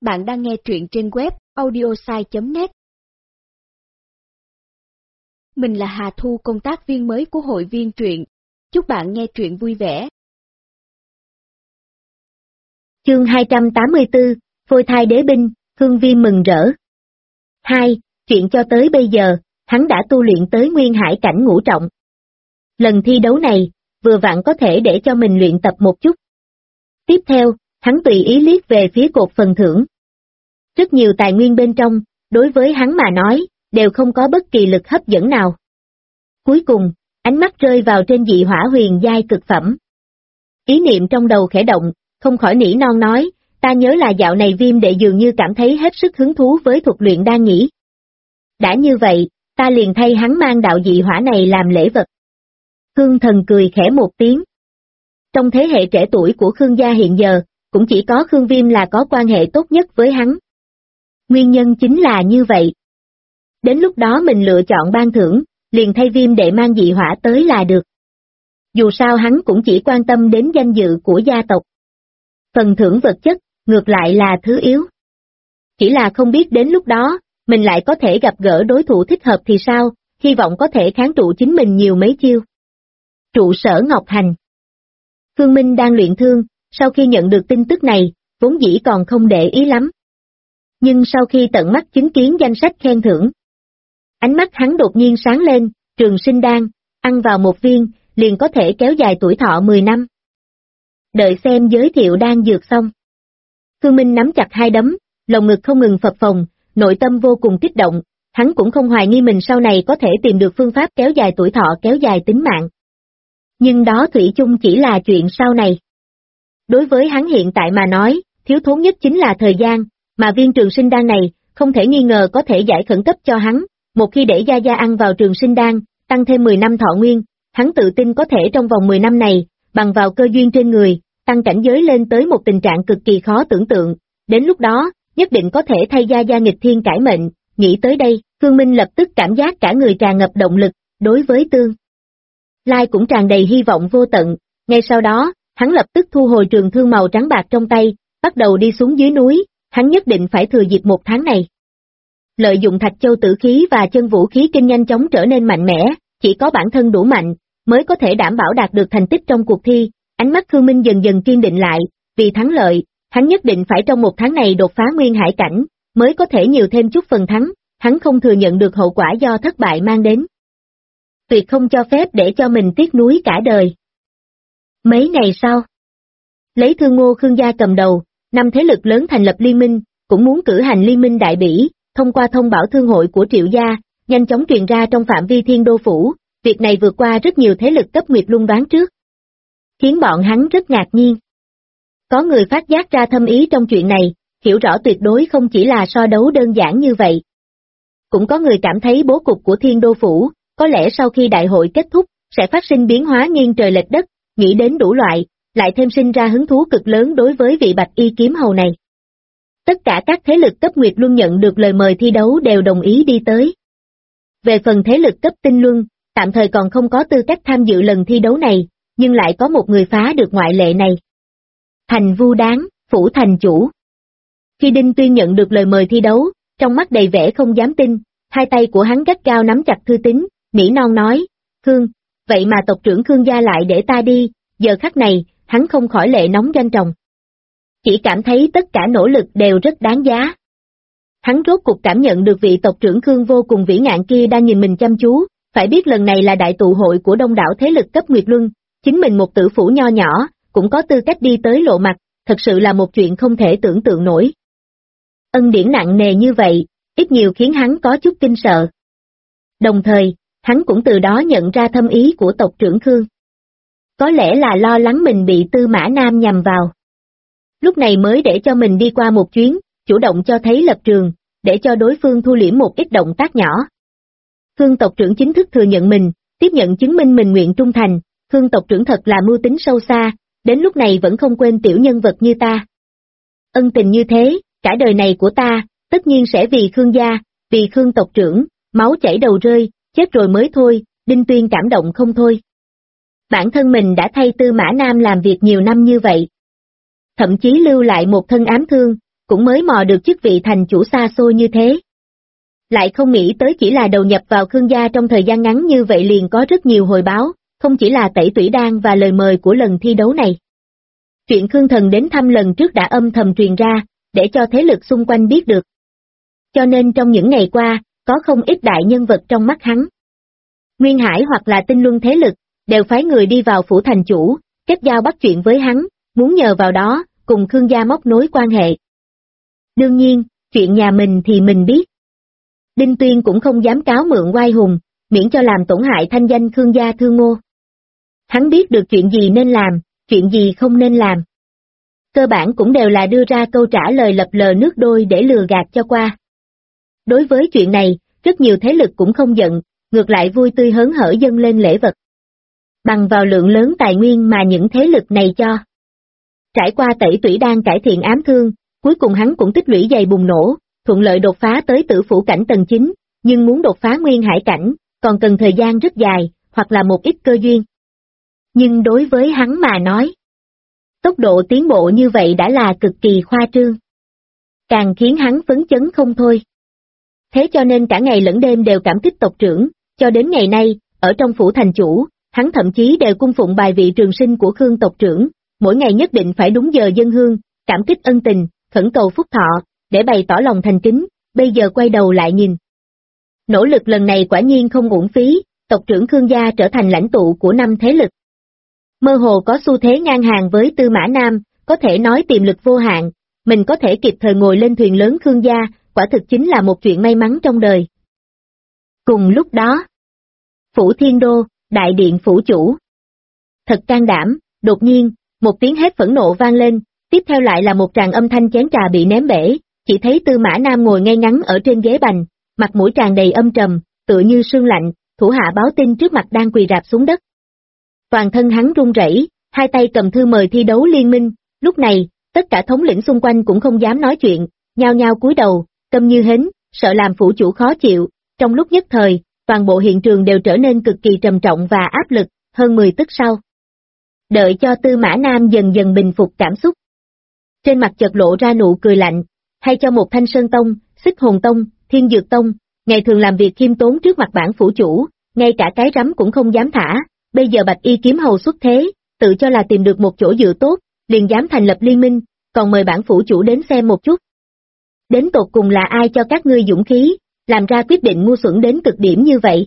Bạn đang nghe truyện trên web audiosai.net. Mình là Hà Thu, công tác viên mới của hội viên truyện. Chúc bạn nghe truyện vui vẻ. Chương 284, Phôi thai đế binh, Hương Viêm mừng rỡ. 2. Chuyện cho tới bây giờ, hắn đã tu luyện tới nguyên hải cảnh ngũ trọng. Lần thi đấu này, vừa vặn có thể để cho mình luyện tập một chút. Tiếp theo, hắn tùy ý liếc về phía cột phần thưởng. Rất nhiều tài nguyên bên trong, đối với hắn mà nói, đều không có bất kỳ lực hấp dẫn nào. Cuối cùng, ánh mắt rơi vào trên dị hỏa huyền giai cực phẩm. Ý niệm trong đầu khẽ động, không khỏi nỉ non nói, ta nhớ là dạo này Viêm đệ dường như cảm thấy hết sức hứng thú với thuật luyện đan nhỉ. Đã như vậy, ta liền thay hắn mang đạo dị hỏa này làm lễ vật. Khương Thần cười khẽ một tiếng. Trong thế hệ trẻ tuổi của Khương gia hiện giờ, cũng chỉ có Khương Viêm là có quan hệ tốt nhất với hắn. Nguyên nhân chính là như vậy. Đến lúc đó mình lựa chọn ban thưởng, liền thay Viêm đệ mang dị hỏa tới là được. Dù sao hắn cũng chỉ quan tâm đến danh dự của gia tộc. Phần thưởng vật chất, ngược lại là thứ yếu. Chỉ là không biết đến lúc đó, mình lại có thể gặp gỡ đối thủ thích hợp thì sao, hy vọng có thể kháng trụ chính mình nhiều mấy chiêu. Trụ sở Ngọc Hành. Khương Minh đang luyện thương, sau khi nhận được tin tức này, vốn dĩ còn không để ý lắm. Nhưng sau khi tận mắt chứng kiến danh sách khen thưởng, ánh mắt hắn đột nhiên sáng lên, trường sinh đan, ăn vào một viên, liền có thể kéo dài tuổi thọ 10 năm. Đợi xem giới thiệu đan dược xong. Khương Minh nắm chặt hai đấm, lồng ngực không ngừng phập phồng, nội tâm vô cùng kích động, hắn cũng không hoài nghi mình sau này có thể tìm được phương pháp kéo dài tuổi thọ, kéo dài tính mạng. Nhưng đó thủy chung chỉ là chuyện sau này. Đối với hắn hiện tại mà nói, thiếu thốn nhất chính là thời gian, mà viên trường sinh đan này, không thể nghi ngờ có thể giải khẩn cấp cho hắn, một khi để Gia Gia ăn vào trường sinh đan, tăng thêm 10 năm thọ nguyên, hắn tự tin có thể trong vòng 10 năm này, bằng vào cơ duyên trên người, tăng cảnh giới lên tới một tình trạng cực kỳ khó tưởng tượng, đến lúc đó, nhất định có thể thay Gia Gia nghịch thiên cải mệnh. Nghĩ tới đây, Khương Minh lập tức cảm giác cả người tràn ngập động lực, đối với tương lai cũng tràn đầy hy vọng vô tận. Ngay sau đó, hắn lập tức thu hồi trường thương màu trắng bạc trong tay, bắt đầu đi xuống dưới núi, hắn nhất định phải thừa dịp một tháng này. Lợi dụng Thạch Châu tử khí và chân vũ khí kinh nhanh chóng trở nên mạnh mẽ, chỉ có bản thân đủ mạnh, mới có thể đảm bảo đạt được thành tích trong cuộc thi. Ánh mắt Khương Minh dần dần kiên định lại, vì thắng lợi, hắn nhất định phải trong một tháng này đột phá nguyên hải cảnh, mới có thể nhiều thêm chút phần thắng, hắn không thừa nhận được hậu quả do thất bại mang đến. Tuyệt không cho phép để cho mình tiếc nuối cả đời. Mấy ngày sau, lấy Thương Ngô Khương gia cầm đầu, 5 thế lực lớn thành lập liên minh, cũng muốn cử hành liên minh đại bỉ, thông qua thông báo thương hội của Triệu gia, nhanh chóng truyền ra trong phạm vi Thiên Đô phủ, việc này vượt qua rất nhiều thế lực cấp Nguyệt Luân đoán trước, khiến bọn hắn rất ngạc nhiên. Có người phát giác ra thâm ý trong chuyện này, hiểu rõ tuyệt đối không chỉ là so đấu đơn giản như vậy. Cũng có người cảm thấy bố cục của Thiên Đô phủ, có lẽ sau khi đại hội kết thúc, sẽ phát sinh biến hóa nghiêng trời lệch đất, nghĩ đến đủ loại, lại thêm sinh ra hứng thú cực lớn đối với vị Bạch Y kiếm hầu này. Tất cả các thế lực cấp Nguyệt Luân nhận được lời mời thi đấu đều đồng ý đi tới. Về phần thế lực cấp Tinh Luân, tạm thời còn không có tư cách tham dự lần thi đấu này, nhưng lại có một người phá được ngoại lệ này. Thành Vu Đáng, phủ thành chủ. Khi Đinh Tuyên nhận được lời mời thi đấu, trong mắt đầy vẻ không dám tin, hai tay của hắn gắt gao nắm chặt thư tín, nỉ non nói, Khương, vậy mà tộc trưởng Khương gia lại để ta đi. Giờ khắc này, hắn không khỏi lệ nóng doanh tròng. Chỉ cảm thấy tất cả nỗ lực đều rất đáng giá. Hắn rốt cục cảm nhận được vị tộc trưởng Khương vô cùng vĩ ngạn kia đang nhìn mình chăm chú, phải biết lần này là đại tụ hội của đông đảo thế lực cấp Nguyệt Luân, chính mình một tử phủ nho nhỏ, cũng có tư cách đi tới lộ mặt, thật sự là một chuyện không thể tưởng tượng nổi. Ân điển nặng nề như vậy, ít nhiều khiến hắn có chút kinh sợ. Đồng thời, hắn cũng từ đó nhận ra thâm ý của tộc trưởng Khương. Có lẽ là lo lắng mình bị Tư Mã Nam nhằm vào. Lúc này mới để cho mình đi qua một chuyến, chủ động cho thấy lập trường, để cho đối phương thu liễm một ít động tác nhỏ. Khương tộc trưởng chính thức thừa nhận mình, tiếp nhận chứng minh mình nguyện trung thành, Khương tộc trưởng thật là mưu tính sâu xa, đến lúc này vẫn không quên tiểu nhân vật như ta. Ân tình như thế, cả đời này của ta, tất nhiên sẽ vì Khương gia, vì Khương tộc trưởng, máu chảy đầu rơi, chết rồi mới thôi. Đinh Tuyên cảm động không thôi. Bản thân mình đã thay Tư Mã Nam làm việc nhiều năm như vậy. Thậm chí lưu lại một thân ám thương, cũng mới mò được chức vị thành chủ xa xôi như thế. Lại không nghĩ tới chỉ là đầu nhập vào Khương gia trong thời gian ngắn như vậy liền có rất nhiều hồi báo, không chỉ là tẩy tủy đan và lời mời của lần thi đấu này. Chuyện Khương Thần đến thăm lần trước đã âm thầm truyền ra, để cho thế lực xung quanh biết được. Cho nên trong những ngày qua, có không ít đại nhân vật trong mắt hắn. Nguyên Hải hoặc là Tinh Luân thế lực, đều phái người đi vào phủ thành chủ, kết giao bắt chuyện với hắn, muốn nhờ vào đó, cùng Khương gia móc nối quan hệ. Đương nhiên, chuyện nhà mình thì mình biết. Đinh Tuyên cũng không dám cáo mượn oai hùng, miễn cho làm tổn hại thanh danh Khương gia Thương Ngô. Hắn biết được chuyện gì nên làm, chuyện gì không nên làm. Cơ bản cũng đều là đưa ra câu trả lời lập lờ nước đôi để lừa gạt cho qua. Đối với chuyện này, rất nhiều thế lực cũng không giận, ngược lại vui tươi hớn hở dâng lên lễ vật. Bằng vào lượng lớn tài nguyên mà những thế lực này cho. Trải qua tẩy tủy đan cải thiện ám thương, cuối cùng hắn cũng tích lũy dày bùng nổ, thuận lợi đột phá tới tử phủ cảnh tầng 9, nhưng muốn đột phá nguyên hải cảnh, còn cần thời gian rất dài, hoặc là một ít cơ duyên. Nhưng đối với hắn mà nói, tốc độ tiến bộ như vậy đã là cực kỳ khoa trương. Càng khiến hắn phấn chấn không thôi. Thế cho nên cả ngày lẫn đêm đều cảm kích tộc trưởng, cho đến ngày nay, ở trong phủ thành chủ, hắn thậm chí đều cung phụng bài vị trường sinh của Khương tộc trưởng, mỗi ngày nhất định phải đúng giờ dâng hương, cảm kích ân tình, khẩn cầu phúc thọ, để bày tỏ lòng thành kính, bây giờ quay đầu lại nhìn. Nỗ lực lần này quả nhiên không uổng phí, tộc trưởng Khương gia trở thành lãnh tụ của 5 thế lực. Mơ hồ có xu thế ngang hàng với Tư Mã Nam, có thể nói tiềm lực vô hạn, mình có thể kịp thời ngồi lên thuyền lớn Khương gia, quả thực chính là một chuyện may mắn trong đời. Cùng lúc đó, Phủ Thiên Đô, đại điện phủ chủ. Thật can đảm, đột nhiên, một tiếng hét phẫn nộ vang lên, tiếp theo lại là một tràng âm thanh chén trà bị ném bể, chỉ thấy Tư Mã Nam ngồi ngay ngắn ở trên ghế bành, mặt mũi tràn đầy âm trầm, tựa như sương lạnh, thủ hạ báo tin trước mặt đang quỳ rạp xuống đất. Toàn thân hắn run rẩy, hai tay cầm thư mời thi đấu liên minh, lúc này, tất cả thống lĩnh xung quanh cũng không dám nói chuyện, nhao nhao cúi đầu, câm như hến, sợ làm phủ chủ khó chịu, trong lúc nhất thời, toàn bộ hiện trường đều trở nên cực kỳ trầm trọng và áp lực, hơn 10 tức sau. Đợi cho Tư Mã Nam dần dần bình phục cảm xúc. Trên mặt chợt lộ ra nụ cười lạnh, hay cho một Thanh Sơn Tông, Xích Hồn Tông, Thiên Dược Tông, ngày thường làm việc khiêm tốn trước mặt bản phủ chủ, ngay cả cái rắm cũng không dám thả, bây giờ Bạch Y kiếm hầu xuất thế, tự cho là tìm được một chỗ dựa tốt, liền dám thành lập liên minh, còn mời bản phủ chủ đến xem một chút. Đến tột cùng là ai cho các ngươi dũng khí, làm ra quyết định ngu xuẩn đến cực điểm như vậy?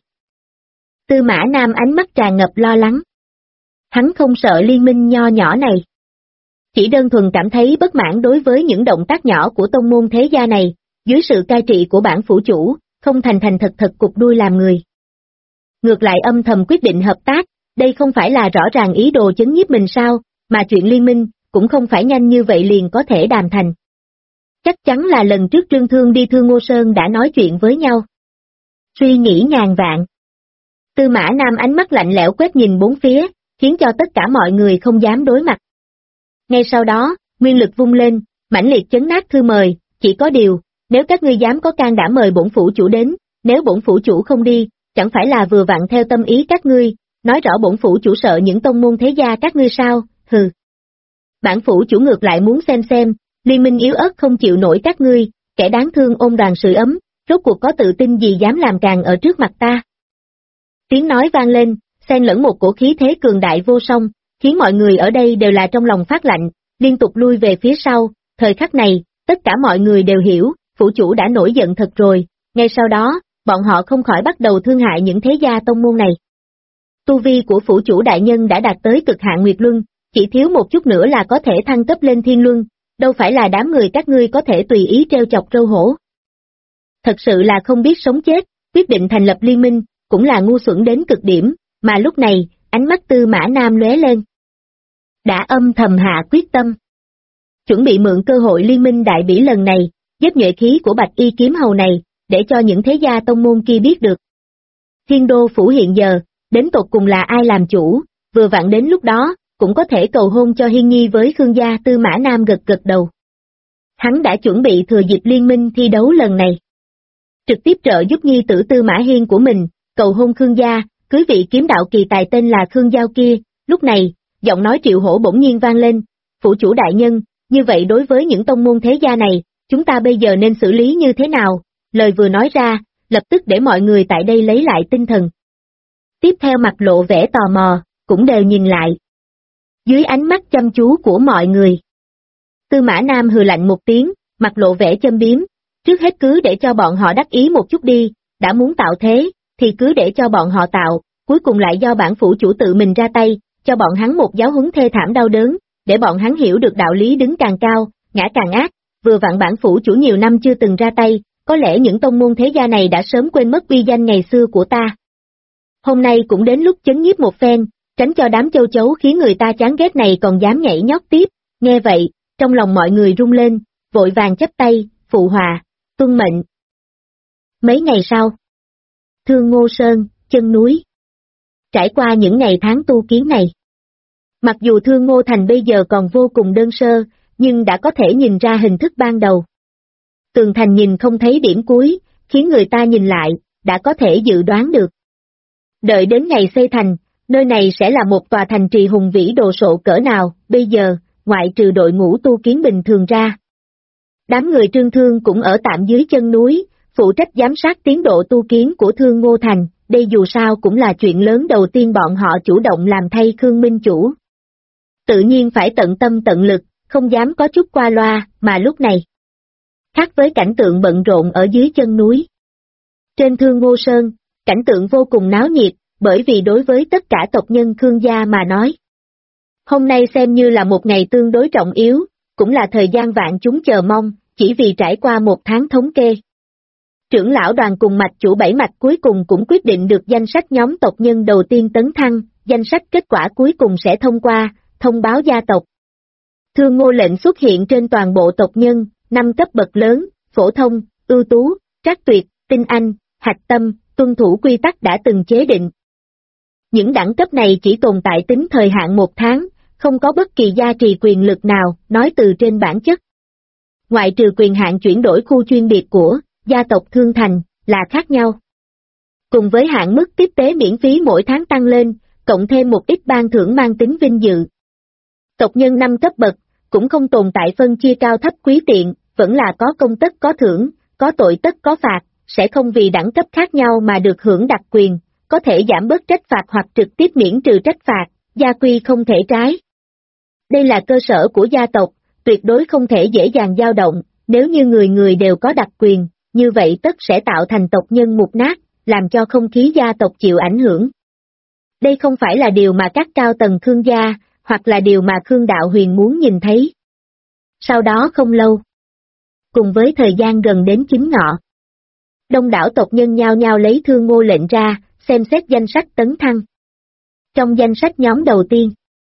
Tư Mã Nam ánh mắt tràn ngập lo lắng. Hắn không sợ liên minh nho nhỏ này. Chỉ đơn thuần cảm thấy bất mãn đối với những động tác nhỏ của tông môn thế gia này, dưới sự cai trị của bản phủ chủ, không thành thật cục đuôi làm người. Ngược lại âm thầm quyết định hợp tác, đây không phải là rõ ràng ý đồ chấn nhiếp mình sao, mà chuyện liên minh, cũng không phải nhanh như vậy liền có thể đàm thành. Chắc chắn là lần trước Trương Thương đi Thương Ngô Sơn đã nói chuyện với nhau. Suy nghĩ ngàn vạn. Tư Mã Nam ánh mắt lạnh lẽo quét nhìn bốn phía, khiến cho tất cả mọi người không dám đối mặt. Ngay sau đó, nguyên lực vung lên, mãnh liệt chấn nát thư mời, chỉ có điều, nếu các ngươi dám có can đảm mời bổn phủ chủ đến, nếu bổn phủ chủ không đi, chẳng phải là vừa vặn theo tâm ý các ngươi, nói rõ bổn phủ chủ sợ những tông môn thế gia các ngươi sao, hừ. Bản phủ chủ ngược lại muốn xem, liên minh yếu ớt không chịu nổi các ngươi, kẻ đáng thương ôm đoàn sưởi ấm, rốt cuộc có tự tin gì dám làm càng ở trước mặt ta. Tiếng nói vang lên, xen lẫn một cổ khí thế cường đại vô song, khiến mọi người ở đây đều là trong lòng phát lạnh, liên tục lui về phía sau, thời khắc này, tất cả mọi người đều hiểu, phủ chủ đã nổi giận thật rồi, ngay sau đó, bọn họ không khỏi bắt đầu thương hại những thế gia tông môn này. Tu vi của phủ chủ đại nhân đã đạt tới cực hạn Nguyệt Luân, chỉ thiếu một chút nữa là có thể thăng cấp lên Thiên Luân, đâu phải là đám người các ngươi có thể tùy ý treo chọc râu hổ. Thật sự là không biết sống chết, quyết định thành lập liên minh, cũng là ngu xuẩn đến cực điểm, mà lúc này, ánh mắt Tư Mã Nam lóe lên. Đã âm thầm hạ quyết tâm. Chuẩn bị mượn cơ hội liên minh đại bỉ lần này, giúp nhuệ khí của Bạch Y kiếm hầu này, để cho những thế gia tông môn kia biết được. Thiên Đô phủ hiện giờ, đến tột cùng là ai làm chủ, vừa vặn đến lúc đó, cũng có thể cầu hôn cho Hiên Nhi với Khương gia. Tư Mã Nam gật đầu. Hắn đã chuẩn bị thừa dịp liên minh thi đấu lần này. Trực tiếp trợ giúp nhi tử Tư Mã Hiên của mình, cầu hôn Khương gia, cưới vị kiếm đạo kỳ tài tên là Khương Giao kia, lúc này, giọng nói Triệu Hổ bỗng nhiên vang lên, phủ chủ đại nhân, như vậy đối với những tông môn thế gia này, Chúng ta bây giờ nên xử lý như thế nào? Lời vừa nói ra, lập tức để mọi người tại đây lấy lại tinh thần. Tiếp theo mặt lộ vẻ tò mò, cũng đều nhìn lại. Dưới ánh mắt chăm chú của mọi người, Tư Mã Nam hừ lạnh một tiếng, mặt lộ vẻ châm biếm, trước hết cứ để cho bọn họ đắc ý một chút đi, đã muốn tạo thế, thì cứ để cho bọn họ tạo, cuối cùng lại do bản phủ chủ tự mình ra tay, cho bọn hắn một giáo huấn thê thảm đau đớn, để bọn hắn hiểu được đạo lý đứng càng cao, ngã càng ác, vừa vặn bản phủ chủ nhiều năm chưa từng ra tay, có lẽ những tông môn thế gia này đã sớm quên mất uy danh ngày xưa của ta. Hôm nay cũng đến lúc chấn nhiếp một phen, tránh cho đám châu chấu khiến người ta chán ghét này còn dám nhảy nhót tiếp, nghe vậy, trong lòng mọi người rung lên, vội vàng chắp tay, phụ hòa, tuân mệnh. Mấy ngày sau, Thương Ngô Sơn, chân núi. Trải qua những ngày tháng tu kiến này, mặc dù Thương Ngô Thành bây giờ còn vô cùng đơn sơ, nhưng đã có thể nhìn ra hình thức ban đầu. Tường thành nhìn không thấy điểm cuối, khiến người ta nhìn lại, đã có thể dự đoán được. Đợi đến ngày xây thành, nơi này sẽ là một tòa thành trì hùng vĩ đồ sộ cỡ nào, bây giờ, ngoại trừ đội ngũ tu kiến bình thường ra. Đám người Trương Thương cũng ở tạm dưới chân núi, phụ trách giám sát tiến độ tu kiến của Thương Ngô Thành, đây dù sao cũng là chuyện lớn đầu tiên bọn họ chủ động làm thay Khương Minh Chủ. Tự nhiên phải tận tâm tận lực, không dám có chút qua loa, mà lúc này. Khác với cảnh tượng bận rộn ở dưới chân núi. Trên Thương Ngô Sơn, cảnh tượng vô cùng náo nhiệt, bởi vì đối với tất cả tộc nhân Khương gia mà nói. Hôm nay xem như là một ngày tương đối trọng yếu, cũng là thời gian vạn chúng chờ mong, chỉ vì trải qua một tháng thống kê. Trưởng lão đoàn cùng mạch chủ 7 mạch cuối cùng cũng quyết định được danh sách nhóm tộc nhân đầu tiên tấn thăng, danh sách kết quả cuối cùng sẽ thông qua, thông báo gia tộc. Thương Ngô lệnh xuất hiện trên toàn bộ tộc nhân, 5 cấp bậc lớn, phổ thông, ưu tú, trác tuyệt, tinh anh, hạch tâm, tuân thủ quy tắc đã từng chế định. Những đẳng cấp này chỉ tồn tại tính thời hạn 1 tháng, không có bất kỳ gia trì quyền lực nào, nói từ trên bản chất. Ngoại trừ quyền hạn chuyển đổi khu chuyên biệt của gia tộc Thương Thành, là khác nhau. Cùng với hạn mức tiếp tế miễn phí mỗi tháng tăng lên, cộng thêm một ít ban thưởng mang tính vinh dự. Tộc nhân 5 cấp bậc, cũng không tồn tại phân chia cao thấp quý tiện, vẫn là có công tất có thưởng, có tội tất có phạt, sẽ không vì đẳng cấp khác nhau mà được hưởng đặc quyền, có thể giảm bớt trách phạt hoặc trực tiếp miễn trừ trách phạt, gia quy không thể trái. Đây là cơ sở của gia tộc, tuyệt đối không thể dễ dàng dao động, nếu như người người đều có đặc quyền, như vậy tất sẽ tạo thành tộc nhân mục nát, làm cho không khí gia tộc chịu ảnh hưởng. Đây không phải là điều mà các cao tầng Khương gia, hoặc là điều mà Khương Đạo Huyền muốn nhìn thấy. Sau đó không lâu, cùng với thời gian gần đến chính ngọ, đông đảo tộc nhân nhao nhao lấy Thương Ngô lệnh ra, xem xét danh sách tấn thăng. Trong danh sách nhóm đầu tiên,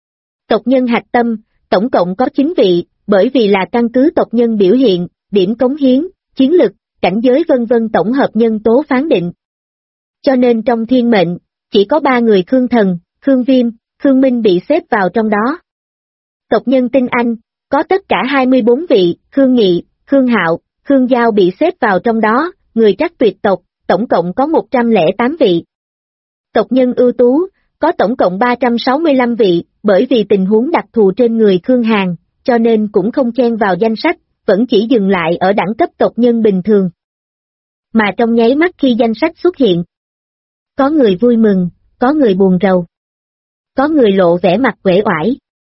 tộc nhân hạch tâm, tổng cộng có 9 vị, bởi vì là căn cứ tộc nhân biểu hiện, điểm cống hiến, chiến lực, cảnh giới vân vân tổng hợp nhân tố phán định. Cho nên trong thiên mệnh, chỉ có 3 người Khương Thần, Khương Viêm, Khương Minh bị xếp vào trong đó. Tộc nhân tinh anh, có tất cả 24 vị, Khương Nghị, Khương Hạo, Khương Giao bị xếp vào trong đó, người trác tuyệt tộc, tổng cộng có 108 vị. Tộc nhân ưu tú, có tổng cộng 365 vị, bởi vì tình huống đặc thù trên người Khương Hàn, cho nên cũng không chen vào danh sách, vẫn chỉ dừng lại ở đẳng cấp tộc nhân bình thường. Mà trong nháy mắt khi danh sách xuất hiện, có người vui mừng, có người buồn rầu, có người lộ vẻ mặt uể oải.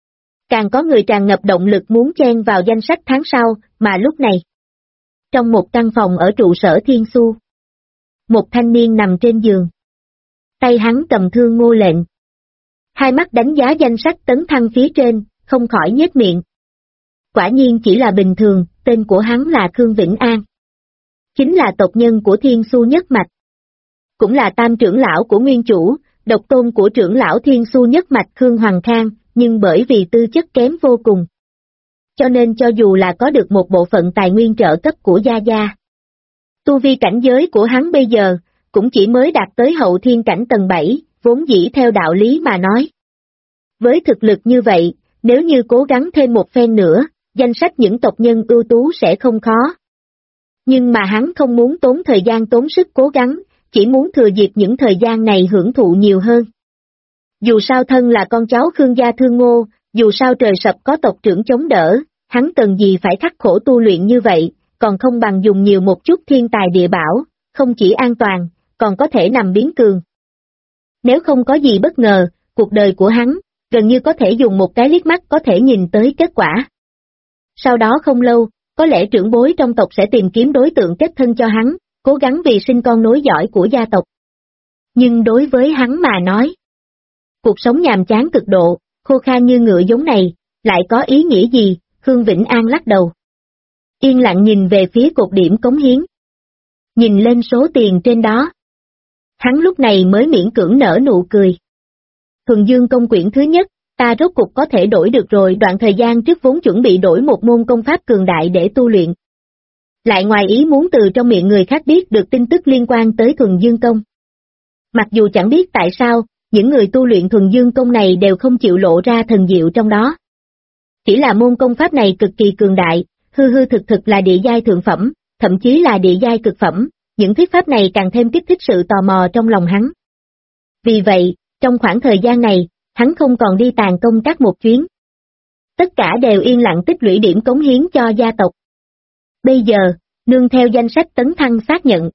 Càng có người tràn ngập động lực muốn chen vào danh sách tháng sau, mà lúc này. Trong một căn phòng ở trụ sở Thiên Xu, một thanh niên nằm trên giường. Tay hắn cầm Thương Ngô lệnh. Hai mắt đánh giá danh sách tấn thăng phía trên, không khỏi nhếch miệng. Quả nhiên chỉ là bình thường, tên của hắn là Khương Vĩnh An. Chính là tộc nhân của Thiên Xu nhất mạch. Cũng là tam trưởng lão của nguyên chủ, độc tôn của trưởng lão Thiên Xu nhất mạch Khương Hoàng Khang, nhưng bởi vì tư chất kém vô cùng. Cho nên cho dù là có được một bộ phận tài nguyên trợ cấp của Gia Gia, tu vi cảnh giới của hắn bây giờ, cũng chỉ mới đạt tới hậu thiên cảnh tầng 7, vốn dĩ theo đạo lý mà nói. Với thực lực như vậy, nếu như cố gắng thêm một phen nữa, danh sách những tộc nhân ưu tú sẽ không khó. Nhưng mà hắn không muốn tốn thời gian tốn sức cố gắng, chỉ muốn thừa dịp những thời gian này hưởng thụ nhiều hơn. Dù sao thân là con cháu Khương gia Thương Ngô, dù sao trời sập có tộc trưởng chống đỡ, hắn cần gì phải khắc khổ tu luyện như vậy, còn không bằng dùng nhiều một chút thiên tài địa bảo, không chỉ an toàn, còn có thể nằm biến cường. Nếu không có gì bất ngờ, cuộc đời của hắn, gần như có thể dùng một cái liếc mắt có thể nhìn tới kết quả. Sau đó không lâu, có lẽ trưởng bối trong tộc sẽ tìm kiếm đối tượng kết thân cho hắn, cố gắng vì sinh con nối dõi của gia tộc. Nhưng đối với hắn mà nói, cuộc sống nhàm chán cực độ, khô khan như ngựa giống này, lại có ý nghĩa gì? Khương Vĩnh An lắc đầu. Yên lặng nhìn về phía cột điểm cống hiến. Nhìn lên số tiền trên đó. Hắn lúc này mới miễn cưỡng nở nụ cười. Thuần Dương công quyển thứ nhất, ta rốt cục có thể đổi được rồi. Đoạn thời gian trước vốn chuẩn bị đổi một môn công pháp cường đại để tu luyện. Lại ngoài ý muốn từ trong miệng người khác biết được tin tức liên quan tới Thuần Dương công. Mặc dù chẳng biết tại sao, những người tu luyện Thuần Dương công này đều không chịu lộ ra thần diệu trong đó. Chỉ là môn công pháp này cực kỳ cường đại, hư hư thực thực là địa giai thượng phẩm, thậm chí là địa giai cực phẩm, những thuyết pháp này càng thêm kích thích sự tò mò trong lòng hắn. Vì vậy, trong khoảng thời gian này, hắn không còn đi tàn công các một chuyến. Tất cả đều yên lặng tích lũy điểm cống hiến cho gia tộc. Bây giờ, nương theo danh sách tấn thăng xác nhận.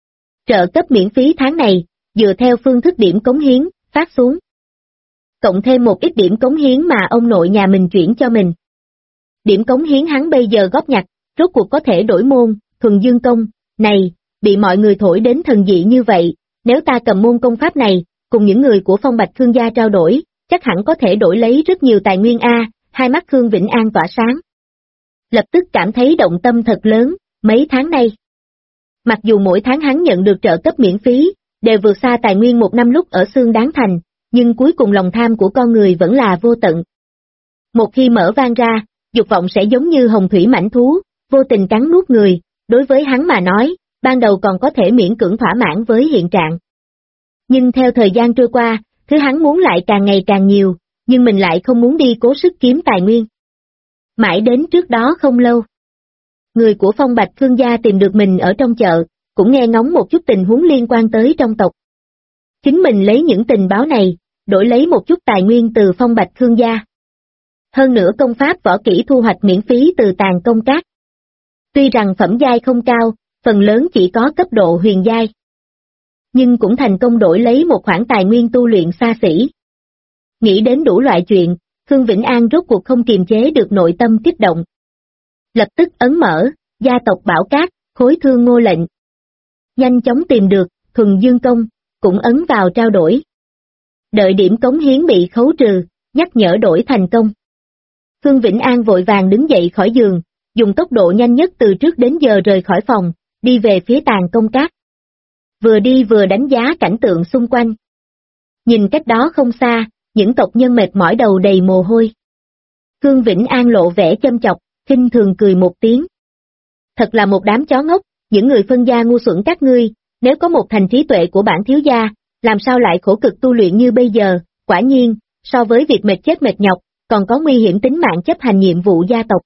Trợ cấp miễn phí tháng này, dựa theo phương thức điểm cống hiến, phát xuống. Cộng thêm một ít điểm cống hiến mà ông nội nhà mình chuyển cho mình. Điểm cống hiến hắn bây giờ góp nhặt, rốt cuộc có thể đổi môn, Thuần Dương công, này, bị mọi người thổi đến thần dị như vậy, nếu ta cầm môn công pháp này, cùng những người của Phong Bạch Khương gia trao đổi, chắc hẳn có thể đổi lấy rất nhiều tài nguyên a. Hai mắt Khương Vĩnh An tỏa sáng. Lập tức cảm thấy động tâm thật lớn, mấy tháng nay. Mặc dù mỗi tháng hắn nhận được trợ cấp miễn phí, đều vượt xa tài nguyên một năm lúc ở Xương Đáng Thành, nhưng cuối cùng lòng tham của con người vẫn là vô tận. Một khi mở van ra, dục vọng sẽ giống như hồng thủy mãnh thú, vô tình cắn nuốt người, đối với hắn mà nói, ban đầu còn có thể miễn cưỡng thỏa mãn với hiện trạng. Nhưng theo thời gian trôi qua, thứ hắn muốn lại càng ngày càng nhiều, nhưng mình lại không muốn đi cố sức kiếm tài nguyên. Mãi đến trước đó không lâu, người của Phong Bạch Khương gia tìm được mình ở trong chợ, cũng nghe ngóng một chút tình huống liên quan tới trong tộc. Chính mình lấy những tình báo này, đổi lấy một chút tài nguyên từ Phong Bạch Khương gia. Hơn nữa công pháp võ kỹ thu hoạch miễn phí từ Tàn Công Các. Tuy rằng phẩm giai không cao, phần lớn chỉ có cấp độ huyền giai. Nhưng cũng thành công đổi lấy một khoản tài nguyên tu luyện xa xỉ. Nghĩ đến đủ loại chuyện, Khương Vĩnh An rốt cuộc không kiềm chế được nội tâm kích động. Lập tức ấn mở, gia tộc Bảo Cát, khối thương Ngô lệnh. Nhanh chóng tìm được, Thuần Dương công, cũng ấn vào trao đổi. Đợi điểm cống hiến bị khấu trừ, nhắc nhở đổi thành công. Khương Vĩnh An vội vàng đứng dậy khỏi giường, dùng tốc độ nhanh nhất từ trước đến giờ rời khỏi phòng, đi về phía Tàn Công Các. Vừa đi vừa đánh giá cảnh tượng xung quanh. Nhìn cách đó không xa, những tộc nhân mệt mỏi đầu đầy mồ hôi. Khương Vĩnh An lộ vẻ châm chọc, khinh thường cười một tiếng. Thật là một đám chó ngốc, những người phân gia ngu xuẩn các ngươi, nếu có một thành trí tuệ của bản thiếu gia, làm sao lại khổ cực tu luyện như bây giờ, quả nhiên, so với việc mệt chết mệt nhọc, còn có nguy hiểm tính mạng chấp hành nhiệm vụ gia tộc.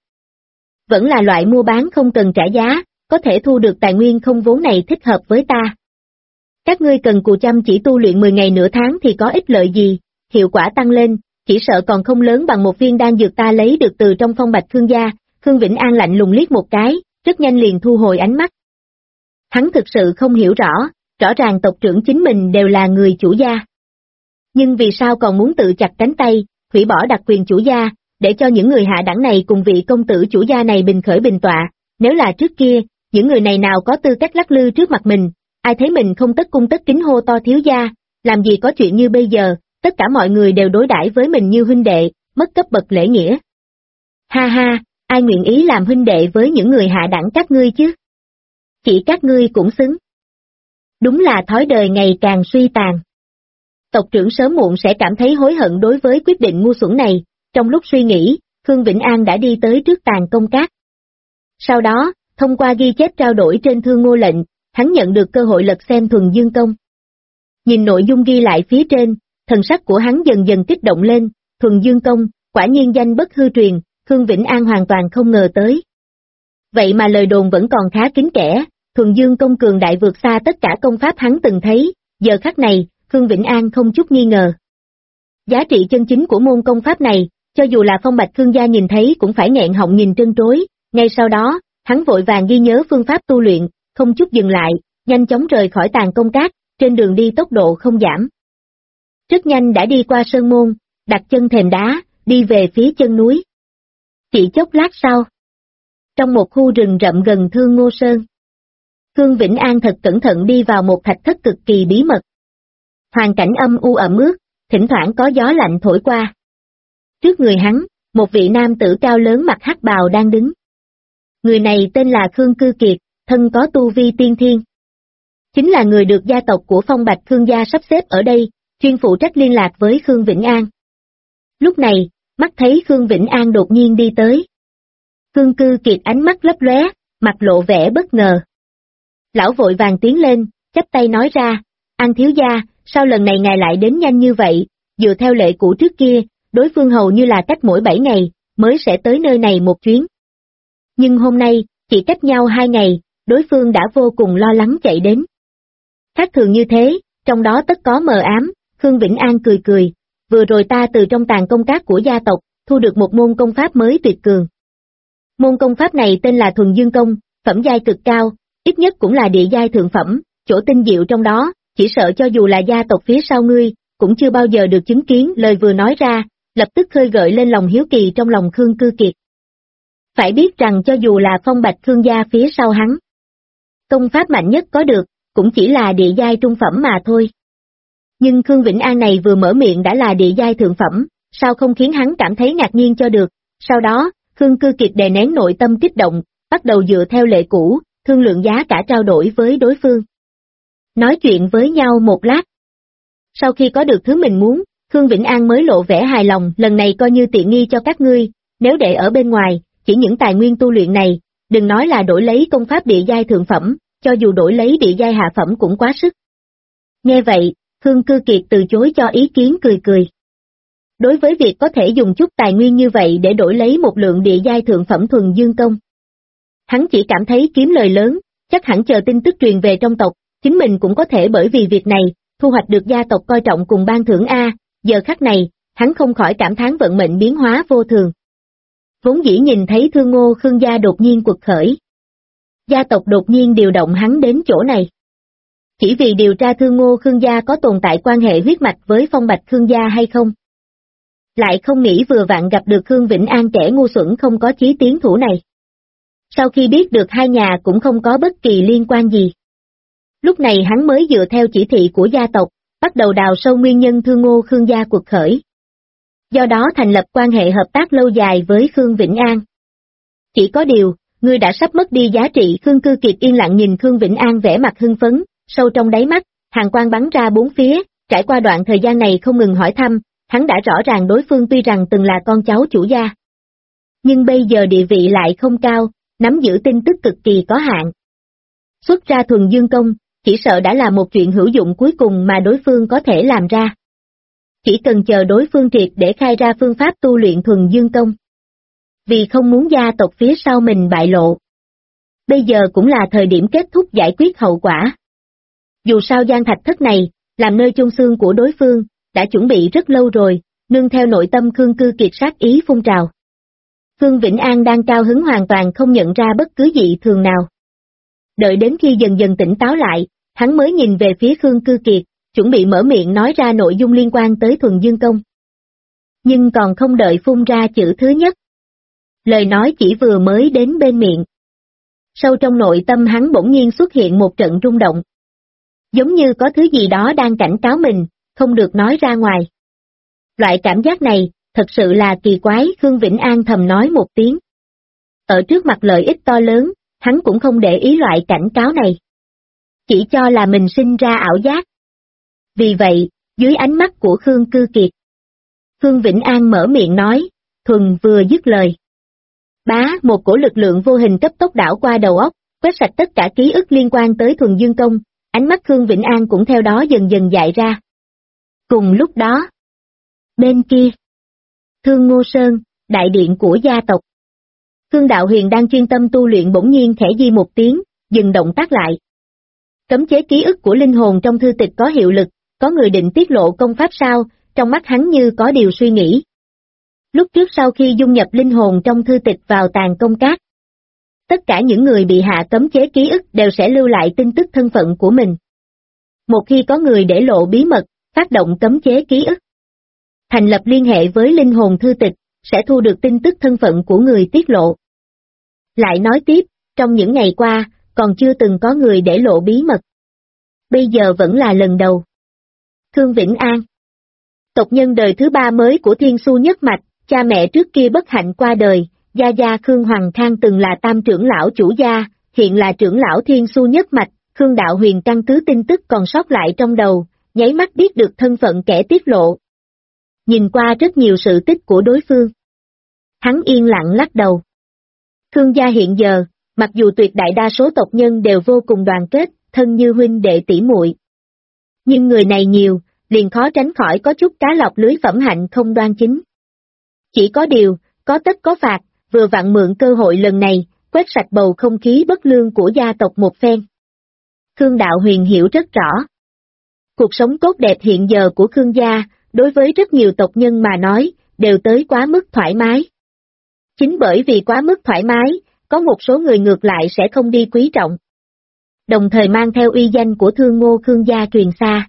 Vẫn là loại mua bán không cần trả giá, có thể thu được tài nguyên không vốn này thích hợp với ta. Các ngươi cần cù chăm chỉ tu luyện 10 ngày nửa tháng thì có ích lợi gì, hiệu quả tăng lên, chỉ sợ còn không lớn bằng một viên đan dược ta lấy được từ trong Phong Bạch Khương gia. Khương Vĩnh An lạnh lùng liếc một cái, rất nhanh liền thu hồi ánh mắt. Hắn thực sự không hiểu rõ ràng tộc trưởng chính mình đều là người chủ gia. Nhưng vì sao còn muốn tự chặt cánh tay, hủy bỏ đặc quyền chủ gia, để cho những người hạ đẳng này cùng vị công tử chủ gia này bình khởi bình tọa, nếu là trước kia, những người này nào có tư cách lắc lư trước mặt mình, ai thấy mình không tất cung tất kính hô to thiếu gia, làm gì có chuyện như bây giờ, tất cả mọi người đều đối đãi với mình như huynh đệ, mất cấp bậc lễ nghĩa. Ha ha, ai nguyện ý làm huynh đệ với những người hạ đẳng các ngươi chứ? Chỉ các ngươi cũng xứng. Đúng là thói đời ngày càng suy tàn. Tộc trưởng sớm muộn sẽ cảm thấy hối hận đối với quyết định ngu xuẩn này, trong lúc suy nghĩ, Khương Vĩnh An đã đi tới trước Tàn Công Các. Sau đó, thông qua ghi chép trao đổi trên Thương Ngô lệnh, hắn nhận được cơ hội lật xem Thuần Dương công. Nhìn nội dung ghi lại phía trên, thần sắc của hắn dần dần kích động lên, Thuần Dương công, quả nhiên danh bất hư truyền, Khương Vĩnh An hoàn toàn không ngờ tới. Vậy mà lời đồn vẫn còn khá kín kẽ, Thuần Dương công cường đại vượt xa tất cả công pháp hắn từng thấy, giờ khắc này, Khương Vĩnh An không chút nghi ngờ. Giá trị chân chính của môn công pháp này, cho dù là Phong Bạch Khương gia nhìn thấy cũng phải nghẹn họng nhìn trân trối, ngay sau đó, hắn vội vàng ghi nhớ phương pháp tu luyện, không chút dừng lại, nhanh chóng rời khỏi tàn công cát, trên đường đi tốc độ không giảm. Rất nhanh đã đi qua sơn môn, đặt chân thềm đá, đi về phía chân núi. Chỉ chốc lát sau, trong một khu rừng rậm gần Thương Ngô Sơn, Khương Vĩnh An thật cẩn thận đi vào một thạch thất cực kỳ bí mật. Hoàn cảnh âm u ẩm ướt, thỉnh thoảng có gió lạnh thổi qua. Trước người hắn, một vị nam tử cao lớn mặc hắc bào đang đứng. Người này tên là Khương Cư Kiệt, thân có tu vi tiên thiên. Chính là người được gia tộc của Phong Bạch Khương gia sắp xếp ở đây, chuyên phụ trách liên lạc với Khương Vĩnh An. Lúc này, mắt thấy Khương Vĩnh An đột nhiên đi tới. Khương Cư Kiệt ánh mắt lấp lóe, mặt lộ vẻ bất ngờ. Lão vội vàng tiến lên, chắp tay nói ra, An thiếu gia, sao lần này ngài lại đến nhanh như vậy, dựa theo lệ cũ trước kia, đối phương hầu như là cách mỗi 7 ngày, mới sẽ tới nơi này một chuyến. Nhưng hôm nay, chỉ cách nhau 2 ngày, đối phương đã vô cùng lo lắng chạy đến. Khác thường như thế, trong đó tất có mờ ám, Khương Vĩnh An cười cười, vừa rồi ta từ trong tàn công cát của gia tộc, thu được một môn công pháp mới tuyệt cường. Môn công pháp này tên là Thuần Dương Công, phẩm giai cực cao, ít nhất cũng là địa giai thượng phẩm, chỗ tinh diệu trong đó, chỉ sợ cho dù là gia tộc phía sau ngươi, cũng chưa bao giờ được chứng kiến. Lời vừa nói ra, lập tức khơi gợi lên lòng hiếu kỳ trong lòng Khương Cư Kiệt. Phải biết rằng cho dù là Phong Bạch Khương gia phía sau hắn, công pháp mạnh nhất có được, cũng chỉ là địa giai trung phẩm mà thôi. Nhưng Khương Vĩnh An này vừa mở miệng đã là địa giai thượng phẩm, sao không khiến hắn cảm thấy ngạc nhiên cho được. Sau đó, Khương Cư Kiệt đè nén nội tâm kích động, bắt đầu dựa theo lệ cũ, thương lượng giá cả trao đổi với đối phương. Nói chuyện với nhau một lát. Sau khi có được thứ mình muốn, Khương Vĩnh An mới lộ vẻ hài lòng, lần này coi như tiện nghi cho các ngươi, nếu để ở bên ngoài, chỉ những tài nguyên tu luyện này, đừng nói là đổi lấy công pháp địa giai thượng phẩm, cho dù đổi lấy địa giai hạ phẩm cũng quá sức. Nghe vậy, Khương Cư Kiệt từ chối cho ý kiến cười cười. Đối với việc có thể dùng chút tài nguyên như vậy để đổi lấy một lượng địa giai thượng phẩm Thuần Dương Công, hắn chỉ cảm thấy kiếm lời lớn, chắc hẳn chờ tin tức truyền về trong tộc, chính mình cũng có thể bởi vì việc này, thu hoạch được gia tộc coi trọng cùng ban thưởng A. Giờ khắc này, hắn không khỏi cảm thán vận mệnh biến hóa vô thường. Vốn dĩ nhìn thấy Thương Ngô Khương gia đột nhiên quật khởi, gia tộc đột nhiên điều động hắn đến chỗ này. Chỉ vì điều tra Thương Ngô Khương gia có tồn tại quan hệ huyết mạch với Phong Bạch Khương gia hay không. Lại không nghĩ vừa vặn gặp được Khương Vĩnh An kẻ ngu xuẩn không có chí tiến thủ này. Sau khi biết được hai nhà cũng không có bất kỳ liên quan gì. Lúc này hắn mới dựa theo chỉ thị của gia tộc, bắt đầu đào sâu nguyên nhân Thương Ngô Khương gia quật khởi. Do đó thành lập quan hệ hợp tác lâu dài với Khương Vĩnh An. Chỉ có điều, ngươi đã sắp mất đi giá trị. Khương Cư Kiệt yên lặng nhìn Khương Vĩnh An vẻ mặt hưng phấn, sâu trong đáy mắt, hàn quang bắn ra bốn phía, trải qua đoạn thời gian này không ngừng hỏi thăm, hắn đã rõ ràng đối phương tuy rằng từng là con cháu chủ gia. Nhưng bây giờ địa vị lại không cao, nắm giữ tin tức cực kỳ có hạn. Xuất ra Thuần Dương Công, chỉ sợ đã là một chuyện hữu dụng cuối cùng mà đối phương có thể làm ra. Chỉ cần chờ đối phương triệt để khai ra phương pháp tu luyện Thuần Dương Công. Vì không muốn gia tộc phía sau mình bại lộ. Bây giờ cũng là thời điểm kết thúc giải quyết hậu quả. Dù sao gian thạch thất này, làm nơi chôn xương của đối phương, đã chuẩn bị rất lâu rồi, nương theo nội tâm Khương Cư Kiệt sát ý phun trào. Khương Vĩnh An đang cao hứng hoàn toàn không nhận ra bất cứ dị thường nào. Đợi đến khi dần dần tỉnh táo lại, hắn mới nhìn về phía Khương Cư Kiệt, chuẩn bị mở miệng nói ra nội dung liên quan tới Thuần Dương Công. Nhưng còn không đợi phun ra chữ thứ nhất. Lời nói chỉ vừa mới đến bên miệng. Sâu trong nội tâm hắn bỗng nhiên xuất hiện một trận rung động. Giống như có thứ gì đó đang cảnh cáo mình, không được nói ra ngoài. Loại cảm giác này, thật sự là kỳ quái. Khương Vĩnh An thầm nói một tiếng. Ở trước mặt lợi ích to lớn, hắn cũng không để ý loại cảnh cáo này. Chỉ cho là mình sinh ra ảo giác. Vì vậy, dưới ánh mắt của Khương Cư Kiệt, Khương Vĩnh An mở miệng nói, thuần vừa dứt lời. Bá, một cổ lực lượng vô hình cấp tốc đảo qua đầu óc, quét sạch tất cả ký ức liên quan tới Thuần Dương Công, ánh mắt Khương Vĩnh An cũng theo đó dần dần dại ra. Cùng lúc đó, bên kia, Thương Ngô Sơn, đại điện của gia tộc. Khương Đạo Huyền đang chuyên tâm tu luyện bỗng nhiên khẽ di một tiếng, dừng động tác lại. Cấm chế ký ức của linh hồn trong thư tịch có hiệu lực, có người định tiết lộ công pháp sao, trong mắt hắn như có điều suy nghĩ. Lúc trước sau khi dung nhập linh hồn trong thư tịch vào tàn công cát, tất cả những người bị hạ cấm chế ký ức đều sẽ lưu lại tin tức thân phận của mình. Một khi có người để lộ bí mật, phát động cấm chế ký ức, thành lập liên hệ với linh hồn thư tịch, sẽ thu được tin tức thân phận của người tiết lộ. Lại nói tiếp, trong những ngày qua, còn chưa từng có người để lộ bí mật. Bây giờ vẫn là lần đầu. Khương Vĩnh An, tộc nhân đời thứ 3 mới của Thiên Xu nhất mạch, cha mẹ trước kia bất hạnh qua đời, gia gia Khương Hoàng Khang từng là tam trưởng lão chủ gia, hiện là trưởng lão Thiên Xu nhất mạch. Khương Đạo Huyền căn cứ tin tức còn sót lại trong đầu, nháy mắt biết được thân phận kẻ tiết lộ. Nhìn qua rất nhiều sự tích của đối phương, hắn yên lặng lắc đầu. Khương gia hiện giờ, mặc dù tuyệt đại đa số tộc nhân đều vô cùng đoàn kết, thân như huynh đệ tỷ muội, nhưng người này nhiều, liền khó tránh khỏi có chút cá lọc lưới phẩm hạnh không đoan chính. Chỉ có điều, có tất có phạt, vừa vặn mượn cơ hội lần này, quét sạch bầu không khí bất lương của gia tộc một phen. Khương Đạo Huyền hiểu rất rõ. Cuộc sống tốt đẹp hiện giờ của Khương gia, đối với rất nhiều tộc nhân mà nói, đều tới quá mức thoải mái. Chính bởi vì quá mức thoải mái, có một số người ngược lại sẽ không đi quý trọng. Đồng thời mang theo uy danh của Thương Ngô Khương gia truyền xa.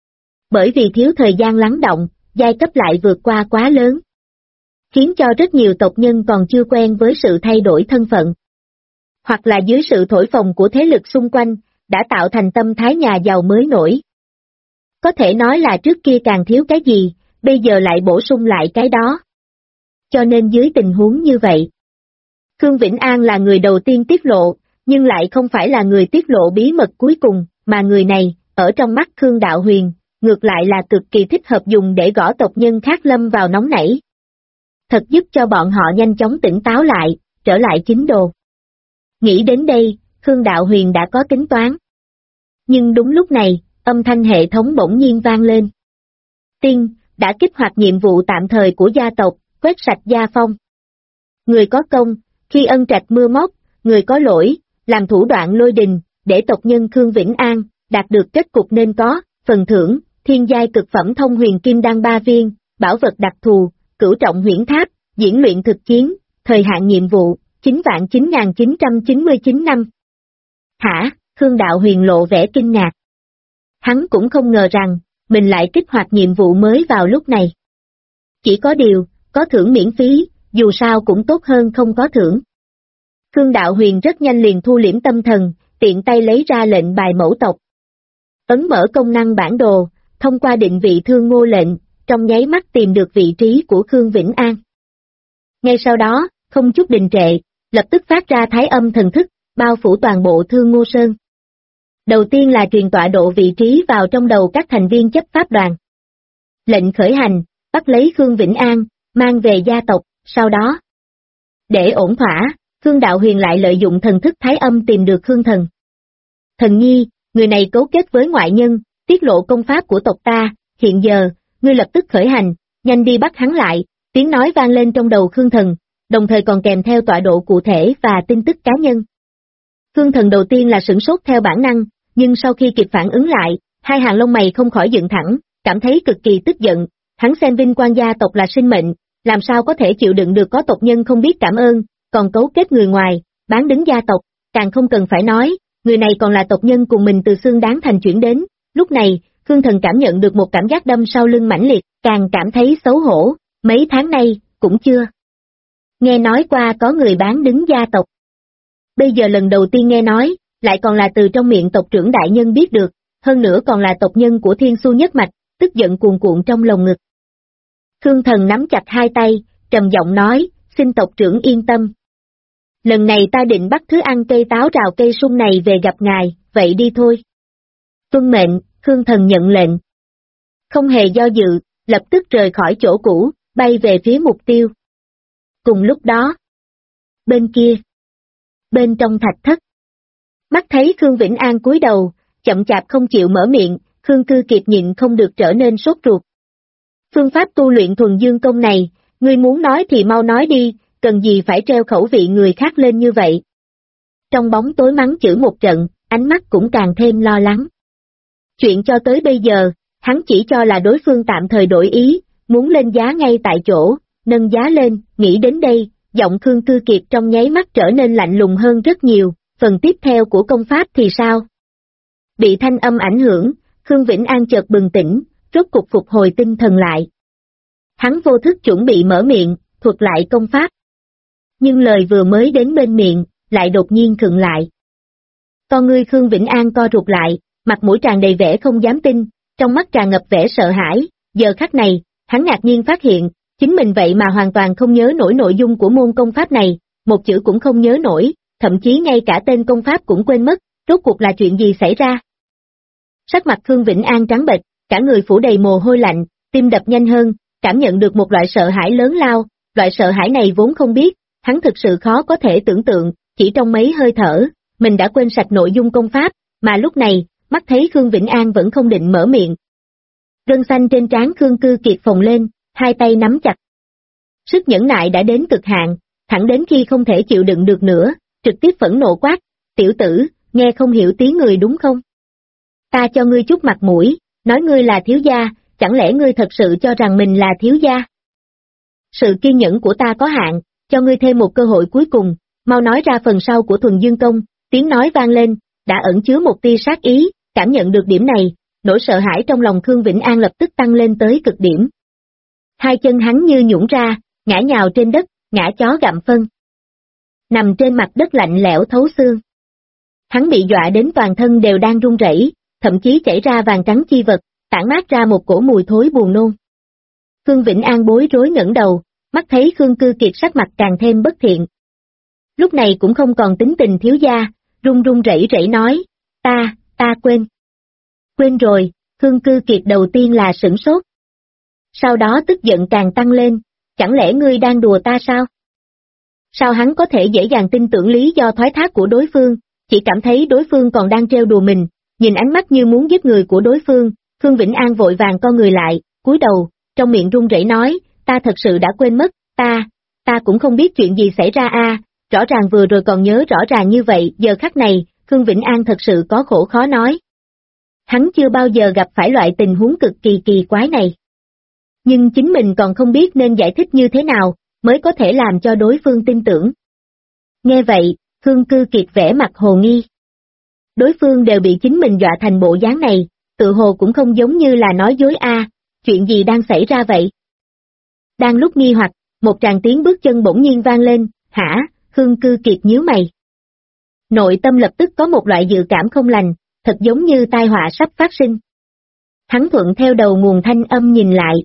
Bởi vì thiếu thời gian lắng động, giai cấp lại vượt qua quá lớn, khiến cho rất nhiều tộc nhân còn chưa quen với sự thay đổi thân phận. Hoặc là dưới sự thổi phồng của thế lực xung quanh, đã tạo thành tâm thái nhà giàu mới nổi. Có thể nói là trước kia càng thiếu cái gì, bây giờ lại bổ sung lại cái đó. Cho nên dưới tình huống như vậy, Khương Vĩnh An là người đầu tiên tiết lộ, nhưng lại không phải là người tiết lộ bí mật cuối cùng, mà người này, ở trong mắt Khương Đạo Huyền, ngược lại là cực kỳ thích hợp dùng để gõ tộc nhân khác lâm vào nóng nảy. Thật giúp cho bọn họ nhanh chóng tỉnh táo lại, trở lại chính đồ. Nghĩ đến đây, Khương Đạo Huyền đã có tính toán. Nhưng đúng lúc này, âm thanh hệ thống bỗng nhiên vang lên. Tiên, đã kích hoạt nhiệm vụ tạm thời của gia tộc, quét sạch gia phong. Người có công, khi ân trạch mưa móc, người có lỗi, làm thủ đoạn lôi đình, để tộc nhân Khương Vĩnh An, đạt được kết cục nên có, phần thưởng, thiên giai cực phẩm thông huyền kim đan 3 viên, bảo vật đặc thù, cửu trọng huyễn tháp, diễn luyện thực chiến, thời hạn nhiệm vụ, 9.9999 năm. Hả? Khương Đạo Huyền lộ vẻ kinh ngạc. Hắn cũng không ngờ rằng, mình lại kích hoạt nhiệm vụ mới vào lúc này. Chỉ có điều, có thưởng miễn phí, dù sao cũng tốt hơn không có thưởng. Khương Đạo Huyền rất nhanh liền thu liễm tâm thần, tiện tay lấy ra lệnh bài mẫu tộc. Ấn mở công năng bản đồ, thông qua định vị Thương Ngô lệnh, trong nháy mắt tìm được vị trí của Khương Vĩnh An. Ngay sau đó, không chút đình trệ, lập tức phát ra thái âm thần thức, bao phủ toàn bộ Thương Ngô Sơn. Đầu tiên là truyền tọa độ vị trí vào trong đầu các thành viên chấp pháp đoàn. Lệnh khởi hành, bắt lấy Khương Vĩnh An, mang về gia tộc, sau đó. Để ổn thỏa, Khương Đạo Huyền lại lợi dụng thần thức thái âm tìm được Khương Thần. Thần nhi, người này cấu kết với ngoại nhân, tiết lộ công pháp của tộc ta, hiện giờ, ngươi lập tức khởi hành, nhanh đi bắt hắn lại, tiếng nói vang lên trong đầu Khương Thần, đồng thời còn kèm theo tọa độ cụ thể và tin tức cá nhân. Khương Thần đầu tiên là sửng sốt theo bản năng, nhưng sau khi kịp phản ứng lại, hai hàng lông mày không khỏi dựng thẳng, cảm thấy cực kỳ tức giận, hắn xem vinh quang gia tộc là sinh mệnh, làm sao có thể chịu đựng được có tộc nhân không biết cảm ơn, còn cấu kết người ngoài, bán đứng gia tộc, càng không cần phải nói, người này còn là tộc nhân cùng mình từ xương đáng thành chuyển đến, lúc này, Khương Thần cảm nhận được một cảm giác đâm sau lưng mãnh liệt, càng cảm thấy xấu hổ, mấy tháng nay, cũng chưa nghe nói qua có người bán đứng gia tộc. Bây giờ lần đầu tiên nghe nói, lại còn là từ trong miệng tộc trưởng đại nhân biết được, hơn nữa còn là tộc nhân của Thiên Xu nhất mạch, tức giận cuồn cuộn trong lồng ngực. Khương Thần nắm chặt hai tay, trầm giọng nói, xin tộc trưởng yên tâm. Lần này ta định bắt thứ ăn cây táo rào cây sung này về gặp ngài, vậy đi thôi. Tuân mệnh, Khương Thần nhận lệnh. Không hề do dự, lập tức rời khỏi chỗ cũ, bay về phía mục tiêu. Cùng lúc đó, bên kia, bên trong thạch thất, mắt thấy Khương Vĩnh An cúi đầu, chậm chạp không chịu mở miệng, Khương Cư Kiệt nhịn không được trở nên sốt ruột. Phương pháp tu luyện thuần dương công này, ngươi muốn nói thì mau nói đi, cần gì phải treo khẩu vị người khác lên như vậy. Trong bóng tối mắng chửi một trận, ánh mắt cũng càng thêm lo lắng. Chuyện cho tới bây giờ, hắn chỉ cho là đối phương tạm thời đổi ý, muốn lên giá ngay tại chỗ, nâng giá lên, nghĩ đến đây, Giọng Khương Cư Kiệt trong nháy mắt trở nên lạnh lùng hơn rất nhiều, phần tiếp theo của công pháp thì sao? Bị thanh âm ảnh hưởng, Khương Vĩnh An chợt bừng tỉnh, rốt cục phục hồi tinh thần lại. Hắn vô thức chuẩn bị mở miệng, thuật lại công pháp. Nhưng lời vừa mới đến bên miệng, lại đột nhiên khựng lại. Con ngươi Khương Vĩnh An co rụt lại, mặt mũi tràn đầy vẻ không dám tin, trong mắt tràn ngập vẻ sợ hãi, giờ khắc này, hắn ngạc nhiên phát hiện, chính mình vậy mà hoàn toàn không nhớ nổi nội dung của môn công pháp này, một chữ cũng không nhớ nổi, thậm chí ngay cả tên công pháp cũng quên mất, rốt cuộc là chuyện gì xảy ra. Sắc mặt Khương Vĩnh An trắng bệch, cả người phủ đầy mồ hôi lạnh, tim đập nhanh hơn, cảm nhận được một loại sợ hãi lớn lao, loại sợ hãi này vốn không biết, hắn thực sự khó có thể tưởng tượng, chỉ trong mấy hơi thở, mình đã quên sạch nội dung công pháp, mà lúc này, mắt thấy Khương Vĩnh An vẫn không định mở miệng. Gân xanh trên trán Khương Cư Kiệt phồng lên, hai tay nắm chặt. Sức nhẫn nại đã đến cực hạn, thẳng đến khi không thể chịu đựng được nữa, trực tiếp phẫn nộ quát, tiểu tử, nghe không hiểu tiếng người đúng không? Ta cho ngươi chút mặt mũi, nói ngươi là thiếu gia, chẳng lẽ ngươi thật sự cho rằng mình là thiếu gia? Sự kiên nhẫn của ta có hạn, cho ngươi thêm một cơ hội cuối cùng, mau nói ra phần sau của Thuần Dương Công, tiếng nói vang lên, đã ẩn chứa một tia sát ý, cảm nhận được điểm này, nỗi sợ hãi trong lòng Khương Vĩnh An lập tức tăng lên tới cực điểm. Hai chân hắn như nhũn ra, ngã nhào trên đất, ngã chó gặm phân. Nằm trên mặt đất lạnh lẽo thấu xương. Hắn bị dọa đến toàn thân đều đang run rẩy, thậm chí chảy ra vàng trắng chi vật, tản mát ra một cổ mùi thối buồn nôn. Khương Vĩnh An bối rối ngẩng đầu, mắt thấy Khương Cư Kiệt sắc mặt càng thêm bất thiện. Lúc này cũng không còn tính tình thiếu gia, run run rẩy rẩy nói, ta quên. Quên rồi, Khương Cư Kiệt đầu tiên là sửng sốt. Sau đó tức giận càng tăng lên, chẳng lẽ ngươi đang đùa ta sao? Sao hắn có thể dễ dàng tin tưởng lý do thoái thác của đối phương, chỉ cảm thấy đối phương còn đang trêu đùa mình, nhìn ánh mắt như muốn giết người của đối phương, Khương Vĩnh An vội vàng co người lại, cúi đầu, trong miệng run rẩy nói, ta thật sự đã quên mất, ta cũng không biết chuyện gì xảy ra rõ ràng vừa rồi còn nhớ rõ ràng như vậy, giờ khắc này, Khương Vĩnh An thật sự có khổ khó nói. Hắn chưa bao giờ gặp phải loại tình huống cực kỳ quái này. Nhưng chính mình còn không biết nên giải thích như thế nào, mới có thể làm cho đối phương tin tưởng. Nghe vậy, Khương Cư Kiệt vẻ mặt hồ nghi. Đối phương đều bị chính mình dọa thành bộ dáng này, tự hồ cũng không giống như là nói dối chuyện gì đang xảy ra vậy? Đang lúc nghi hoặc, một tràng tiếng bước chân bỗng nhiên vang lên, hả, Khương Cư Kiệt nhíu mày. Nội tâm lập tức có một loại dự cảm không lành, thật giống như tai họa sắp phát sinh. Hắn thuận theo đầu nguồn thanh âm nhìn lại.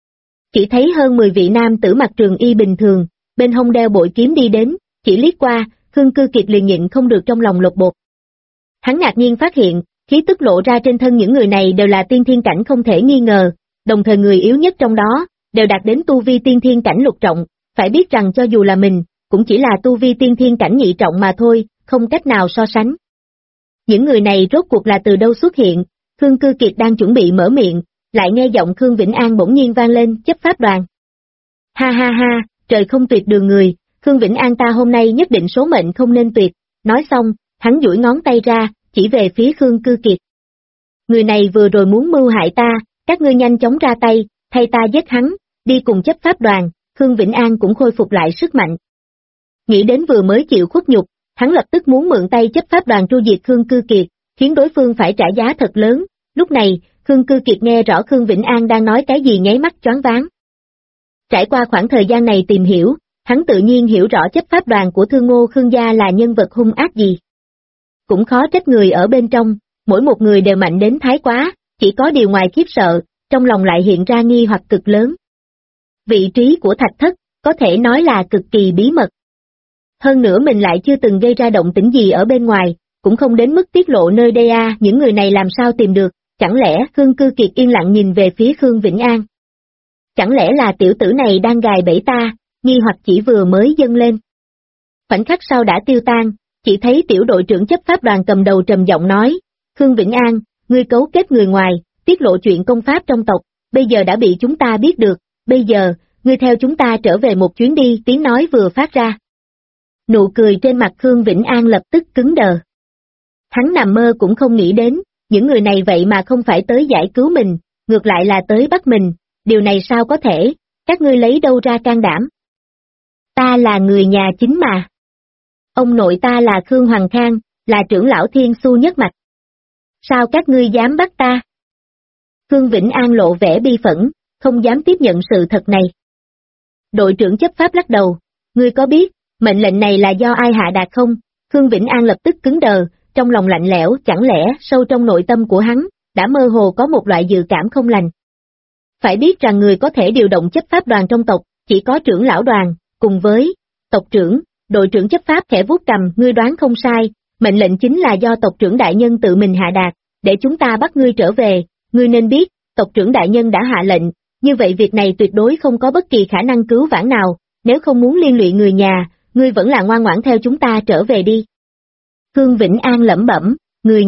Chỉ thấy hơn 10 vị nam tử mặc trường y bình thường, bên hông đeo bội kiếm đi đến, chỉ liếc qua, Khương Cư Kiệt liền nhịn không được trong lòng lột bột. Hắn ngạc nhiên phát hiện, khí tức lộ ra trên thân những người này đều là tiên thiên cảnh không thể nghi ngờ, đồng thời người yếu nhất trong đó, đều đạt đến tu vi tiên thiên cảnh lục trọng, phải biết rằng cho dù là mình, cũng chỉ là tu vi tiên thiên cảnh nhị trọng mà thôi, không cách nào so sánh. Những người này rốt cuộc là từ đâu xuất hiện, Khương Cư Kiệt đang chuẩn bị mở miệng, lại nghe giọng Khương Vĩnh An bỗng nhiên vang lên, chấp pháp đoàn. Ha ha ha, trời không tuyệt đường người, Khương Vĩnh An ta hôm nay nhất định số mệnh không nên tuyệt, nói xong, hắn duỗi ngón tay ra, chỉ về phía Khương Cư Kiệt. Người này vừa rồi muốn mưu hại ta, các ngươi nhanh chóng ra tay, thay ta giết hắn, đi cùng chấp pháp đoàn, Khương Vĩnh An cũng khôi phục lại sức mạnh. Nghĩ đến vừa mới chịu khuất nhục, hắn lập tức muốn mượn tay chấp pháp đoàn tru diệt Khương Cư Kiệt, khiến đối phương phải trả giá thật lớn, lúc này, Khương Cư Kiệt nghe rõ Khương Vĩnh An đang nói cái gì nháy mắt choáng váng. Trải qua khoảng thời gian này tìm hiểu, hắn tự nhiên hiểu rõ chấp pháp đoàn của Thương Ngô Khương gia là nhân vật hung ác gì. Cũng khó trách người ở bên trong, mỗi một người đều mạnh đến thái quá, chỉ có điều ngoài khiếp sợ, trong lòng lại hiện ra nghi hoặc cực lớn. Vị trí của thạch thất, có thể nói là cực kỳ bí mật. Hơn nữa mình lại chưa từng gây ra động tĩnh gì ở bên ngoài, cũng không đến mức tiết lộ nơi đây những người này làm sao tìm được, chẳng lẽ Khương Cư Kiệt yên lặng nhìn về phía Khương Vĩnh An. Chẳng lẽ là tiểu tử này đang gài bẫy ta, nghi hoặc chỉ vừa mới dâng lên. Khoảnh khắc sau đã tiêu tan, chỉ thấy tiểu đội trưởng chấp pháp đoàn cầm đầu trầm giọng nói, Khương Vĩnh An, ngươi cấu kết người ngoài, tiết lộ chuyện công pháp trong tộc, bây giờ đã bị chúng ta biết được, bây giờ, ngươi theo chúng ta trở về một chuyến đi, tiếng nói vừa phát ra. Nụ cười trên mặt Khương Vĩnh An lập tức cứng đờ. Hắn nằm mơ cũng không nghĩ đến, những người này vậy mà không phải tới giải cứu mình, ngược lại là tới bắt mình, điều này sao có thể, các ngươi lấy đâu ra can đảm. Ta là người nhà chính mà. Ông nội ta là Khương Hoàng Khang, là trưởng lão Thiên Xu nhất mạch. Sao các ngươi dám bắt ta? Khương Vĩnh An lộ vẻ bi phẫn, không dám tiếp nhận sự thật này. Đội trưởng chấp pháp lắc đầu, ngươi có biết, mệnh lệnh này là do ai hạ đạt không? Khương Vĩnh An lập tức cứng đờ, trong lòng lạnh lẽo, chẳng lẽ sâu trong nội tâm của hắn, đã mơ hồ có một loại dự cảm không lành. Phải biết rằng người có thể điều động chấp pháp đoàn trong tộc, chỉ có trưởng lão đoàn, cùng với tộc trưởng. Đội trưởng chấp pháp khẽ vuốt cầm, ngươi đoán không sai, mệnh lệnh chính là do tộc trưởng đại nhân tự mình hạ đạt, để chúng ta bắt ngươi trở về, ngươi nên biết, tộc trưởng đại nhân đã hạ lệnh, như vậy việc này tuyệt đối không có bất kỳ khả năng cứu vãn nào, nếu không muốn liên lụy người nhà, ngươi vẫn là ngoan ngoãn theo chúng ta trở về đi. Khương Vĩnh An lẩm bẩm, người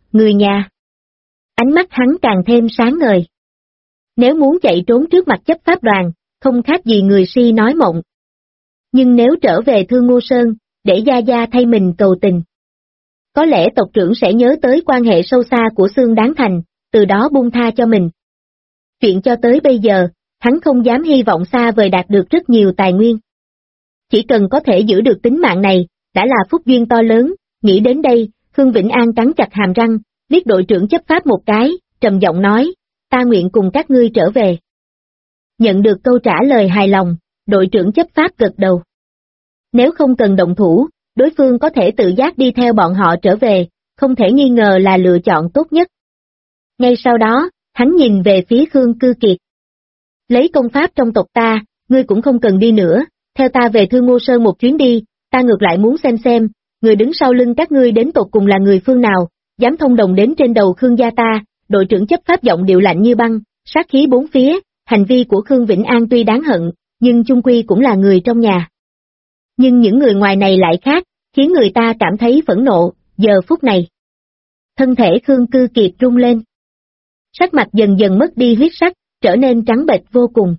nhà. Ánh mắt hắn càng thêm sáng ngời. Nếu muốn chạy trốn trước mặt chấp pháp đoàn, không khác gì người si nói mộng. Nhưng nếu trở về Thương Ngô Sơn, để Gia Gia thay mình cầu tình, có lẽ tộc trưởng sẽ nhớ tới quan hệ sâu xa của Xương Đáng Thành, từ đó buông tha cho mình. Chuyện cho tới bây giờ, hắn không dám hy vọng xa vời đạt được rất nhiều tài nguyên. Chỉ cần có thể giữ được tính mạng này, đã là phúc duyên to lớn, nghĩ đến đây, Khương Vĩnh An cắn chặt hàm răng, liếc đội trưởng chấp pháp một cái, trầm giọng nói, ta nguyện cùng các ngươi trở về. Nhận được câu trả lời hài lòng, đội trưởng chấp pháp gật đầu. Nếu không cần động thủ, đối phương có thể tự giác đi theo bọn họ trở về, không thể nghi ngờ là lựa chọn tốt nhất. Ngay sau đó, hắn nhìn về phía Khương Cư Kiệt. Lấy công pháp trong tộc ta, ngươi cũng không cần đi nữa, theo ta về Thương Ngô Sơn một chuyến đi, ta ngược lại muốn xem, người đứng sau lưng các ngươi đến tột cùng là người phương nào, dám thông đồng đến trên đầu Khương gia ta. Đội trưởng chấp pháp giọng điệu lạnh như băng, sát khí bốn phía, hành vi của Khương Vĩnh An tuy đáng hận, nhưng chung quy cũng là người trong nhà. Nhưng những người ngoài này lại khác, khiến người ta cảm thấy phẫn nộ, giờ phút này. Thân thể Khương Cư Kiệt rung lên. Sắc mặt dần dần mất đi huyết sắc, trở nên trắng bệch vô cùng.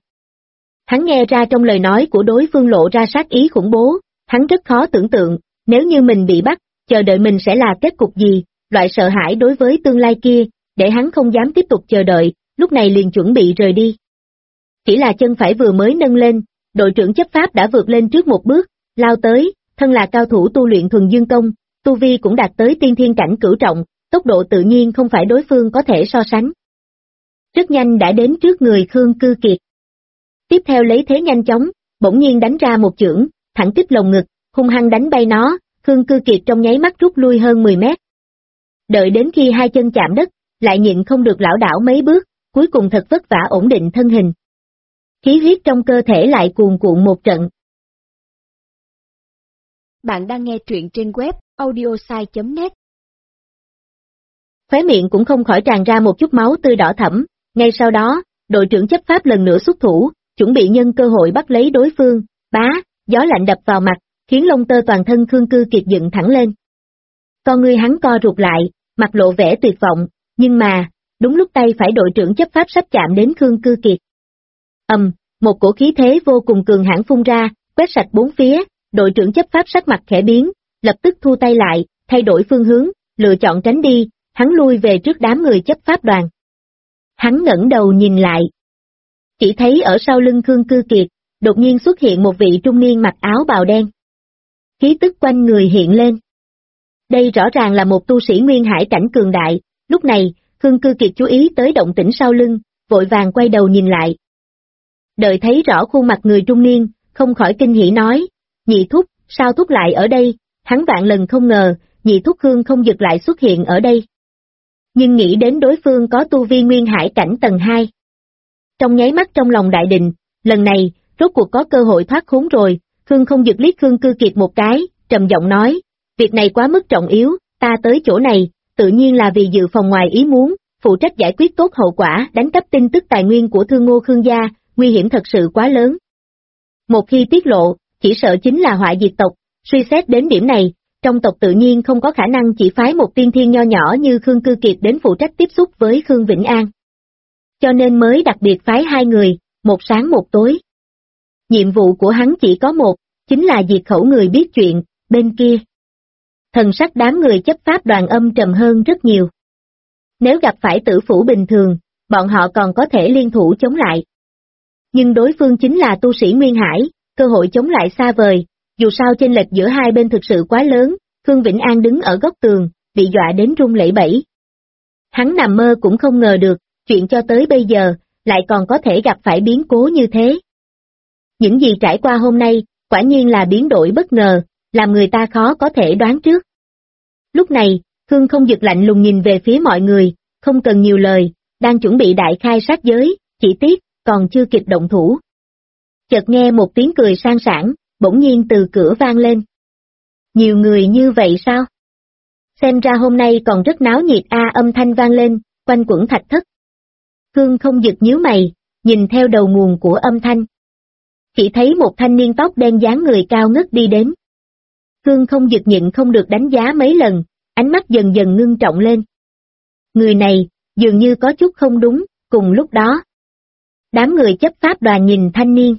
Hắn nghe ra trong lời nói của đối phương lộ ra sát ý khủng bố, hắn rất khó tưởng tượng, nếu như mình bị bắt, chờ đợi mình sẽ là kết cục gì, loại sợ hãi đối với tương lai kia, để hắn không dám tiếp tục chờ đợi, lúc này liền chuẩn bị rời đi. Chỉ là chân phải vừa mới nâng lên, đội trưởng chấp pháp đã vượt lên trước một bước, lao tới, thân là cao thủ tu luyện thuần dương công, tu vi cũng đạt tới tiên thiên cảnh cửu trọng, tốc độ tự nhiên không phải đối phương có thể so sánh. Rất nhanh đã đến trước người Khương Cư Kiệt. Tiếp theo lấy thế nhanh chóng, bỗng nhiên đánh ra một chưởng, thẳng kích lồng ngực, hung hăng đánh bay nó, Khương Cư Kiệt trong nháy mắt rút lui hơn 10 mét. Đợi đến khi hai chân chạm đất, lại nhịn không được lảo đảo mấy bước, cuối cùng thật vất vả ổn định thân hình. Khí huyết trong cơ thể lại cuồn cuộn một trận. Bạn đang nghe truyện trên web audiosai.net. Khóe miệng cũng không khỏi tràn ra một chút máu tươi đỏ thẫm, ngay sau đó, đội trưởng chấp pháp lần nữa xuất thủ, chuẩn bị nhân cơ hội bắt lấy đối phương, bá, gió lạnh đập vào mặt, khiến lông tơ toàn thân Khương Cư Kiệt dựng thẳng lên. Con ngươi hắn co rụt lại, mặt lộ vẻ tuyệt vọng, nhưng mà, đúng lúc tay phải đội trưởng chấp pháp sắp chạm đến Khương Cư Kiệt. Một cổ khí thế vô cùng cường hãn phun ra, quét sạch bốn phía, đội trưởng chấp pháp sắc mặt khẽ biến, lập tức thu tay lại, thay đổi phương hướng, lựa chọn tránh đi, hắn lui về trước đám người chấp pháp đoàn. Hắn ngẩng đầu nhìn lại. Chỉ thấy ở sau lưng Khương Cư Kiệt, đột nhiên xuất hiện một vị trung niên mặc áo bào đen. Khí tức quanh người hiện lên. Đây rõ ràng là một tu sĩ nguyên hải cảnh cường đại, lúc này, Khương Cư Kiệt chú ý tới động tĩnh sau lưng, vội vàng quay đầu nhìn lại. Đợi thấy rõ khuôn mặt người trung niên, không khỏi kinh hỉ nói, nhị thúc, sao thúc lại ở đây, hắn vạn lần không ngờ, nhị thúc Khương không dực lại xuất hiện ở đây. Nhưng nghĩ đến đối phương có tu vi nguyên hải cảnh tầng 2. Trong nháy mắt trong lòng đại định, lần này, rốt cuộc có cơ hội thoát khốn rồi, Khương không dực liếc Khương Cư Kiệt một cái, trầm giọng nói, việc này quá mức trọng yếu, ta tới chỗ này, tự nhiên là vì dự phòng ngoài ý muốn, phụ trách giải quyết tốt hậu quả đánh cắp tin tức tài nguyên của Thương Ngô Khương gia, nguy hiểm thật sự quá lớn. Một khi tiết lộ, chỉ sợ chính là họa diệt tộc, suy xét đến điểm này, trong tộc tự nhiên không có khả năng chỉ phái một tiên thiên nho nhỏ như Khương Cư Kiệt đến phụ trách tiếp xúc với Khương Vĩnh An. Cho nên mới đặc biệt phái hai người, một sáng một tối. Nhiệm vụ của hắn chỉ có một, chính là diệt khẩu người biết chuyện, bên kia. Thần sắc đám người chấp pháp đoàn âm trầm hơn rất nhiều. Nếu gặp phải tử phủ bình thường, bọn họ còn có thể liên thủ chống lại. Nhưng đối phương chính là tu sĩ Nguyên Hải, cơ hội chống lại xa vời, dù sao chênh lệch giữa hai bên thực sự quá lớn, Khương Vĩnh An đứng ở góc tường, bị dọa đến run lẩy bẩy. Hắn nằm mơ cũng không ngờ được, chuyện cho tới bây giờ, lại còn có thể gặp phải biến cố như thế. Những gì trải qua hôm nay, quả nhiên là biến đổi bất ngờ, làm người ta khó có thể đoán trước. Lúc này, Khương Không Dực lạnh lùng nhìn về phía mọi người, không cần nhiều lời, đang chuẩn bị đại khai sát giới, chỉ tiếc, còn chưa kịp động thủ. Chợt nghe một tiếng cười sang sảng, bỗng nhiên từ cửa vang lên. Nhiều người như vậy sao? Xem ra hôm nay còn rất náo nhiệt âm thanh vang lên, quanh quẩn thạch thất. Khương Không Dực nhíu mày, nhìn theo đầu nguồn của âm thanh. Chỉ thấy một thanh niên tóc đen dáng người cao ngất đi đến. Khương Không Dực nhịn không được đánh giá mấy lần, ánh mắt dần dần ngưng trọng lên. Người này, dường như có chút không đúng, cùng lúc đó. Đám người chấp pháp đoàn nhìn thanh niên.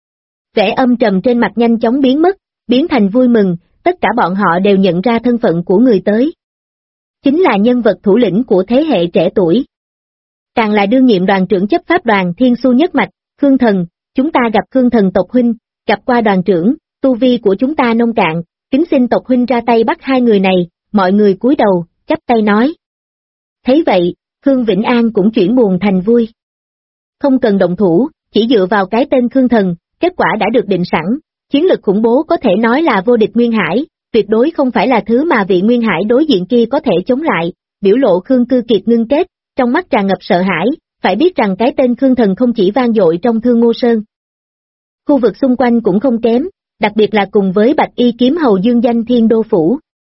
Vẻ âm trầm trên mặt nhanh chóng biến mất, biến thành vui mừng, tất cả bọn họ đều nhận ra thân phận của người tới. Chính là nhân vật thủ lĩnh của thế hệ trẻ tuổi. Càng là đương nhiệm đoàn trưởng chấp pháp đoàn Thiên Xu Nhất Mạch, Khương Thần, chúng ta gặp Khương Thần tộc huynh, gặp qua đoàn trưởng, tu vi của chúng ta nông cạn, kính xin tộc huynh ra tay bắt hai người này, mọi người cúi đầu, chắp tay nói. Thấy vậy, Khương Vĩnh An cũng chuyển buồn thành vui. Không cần động thủ, chỉ dựa vào cái tên Khương Thần, kết quả đã được định sẵn, chiến lực khủng bố có thể nói là vô địch Nguyên Hải, tuyệt đối không phải là thứ mà vị Nguyên Hải đối diện kia có thể chống lại, biểu lộ Khương Cư Kiệt ngưng kết, trong mắt tràn ngập sợ hãi, phải biết rằng cái tên Khương Thần không chỉ vang dội trong Thương Ngô Sơn. Khu vực xung quanh cũng không kém, đặc biệt là cùng với Bạch Y Kiếm Hầu dương danh Thiên Đô Phủ.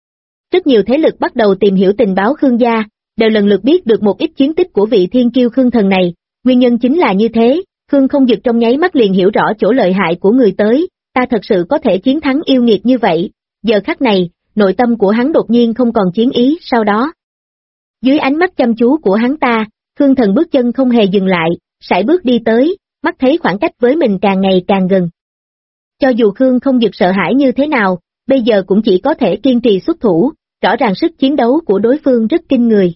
Rất nhiều thế lực bắt đầu tìm hiểu tình báo Khương gia, đều lần lượt biết được một ít chiến tích của vị thiên kiêu Khương Thần này, nguyên nhân chính là như thế, Khương Không Dực trong nháy mắt liền hiểu rõ chỗ lợi hại của người tới, ta thật sự có thể chiến thắng yêu nghiệt như vậy, giờ khắc này, nội tâm của hắn đột nhiên không còn chiến ý sau đó. Dưới ánh mắt chăm chú của hắn ta, Khương Thần bước chân không hề dừng lại, sải bước đi tới, mắt thấy khoảng cách với mình càng ngày càng gần. Cho dù Khương Không Dực sợ hãi như thế nào, bây giờ cũng chỉ có thể kiên trì xuất thủ, rõ ràng sức chiến đấu của đối phương rất kinh người.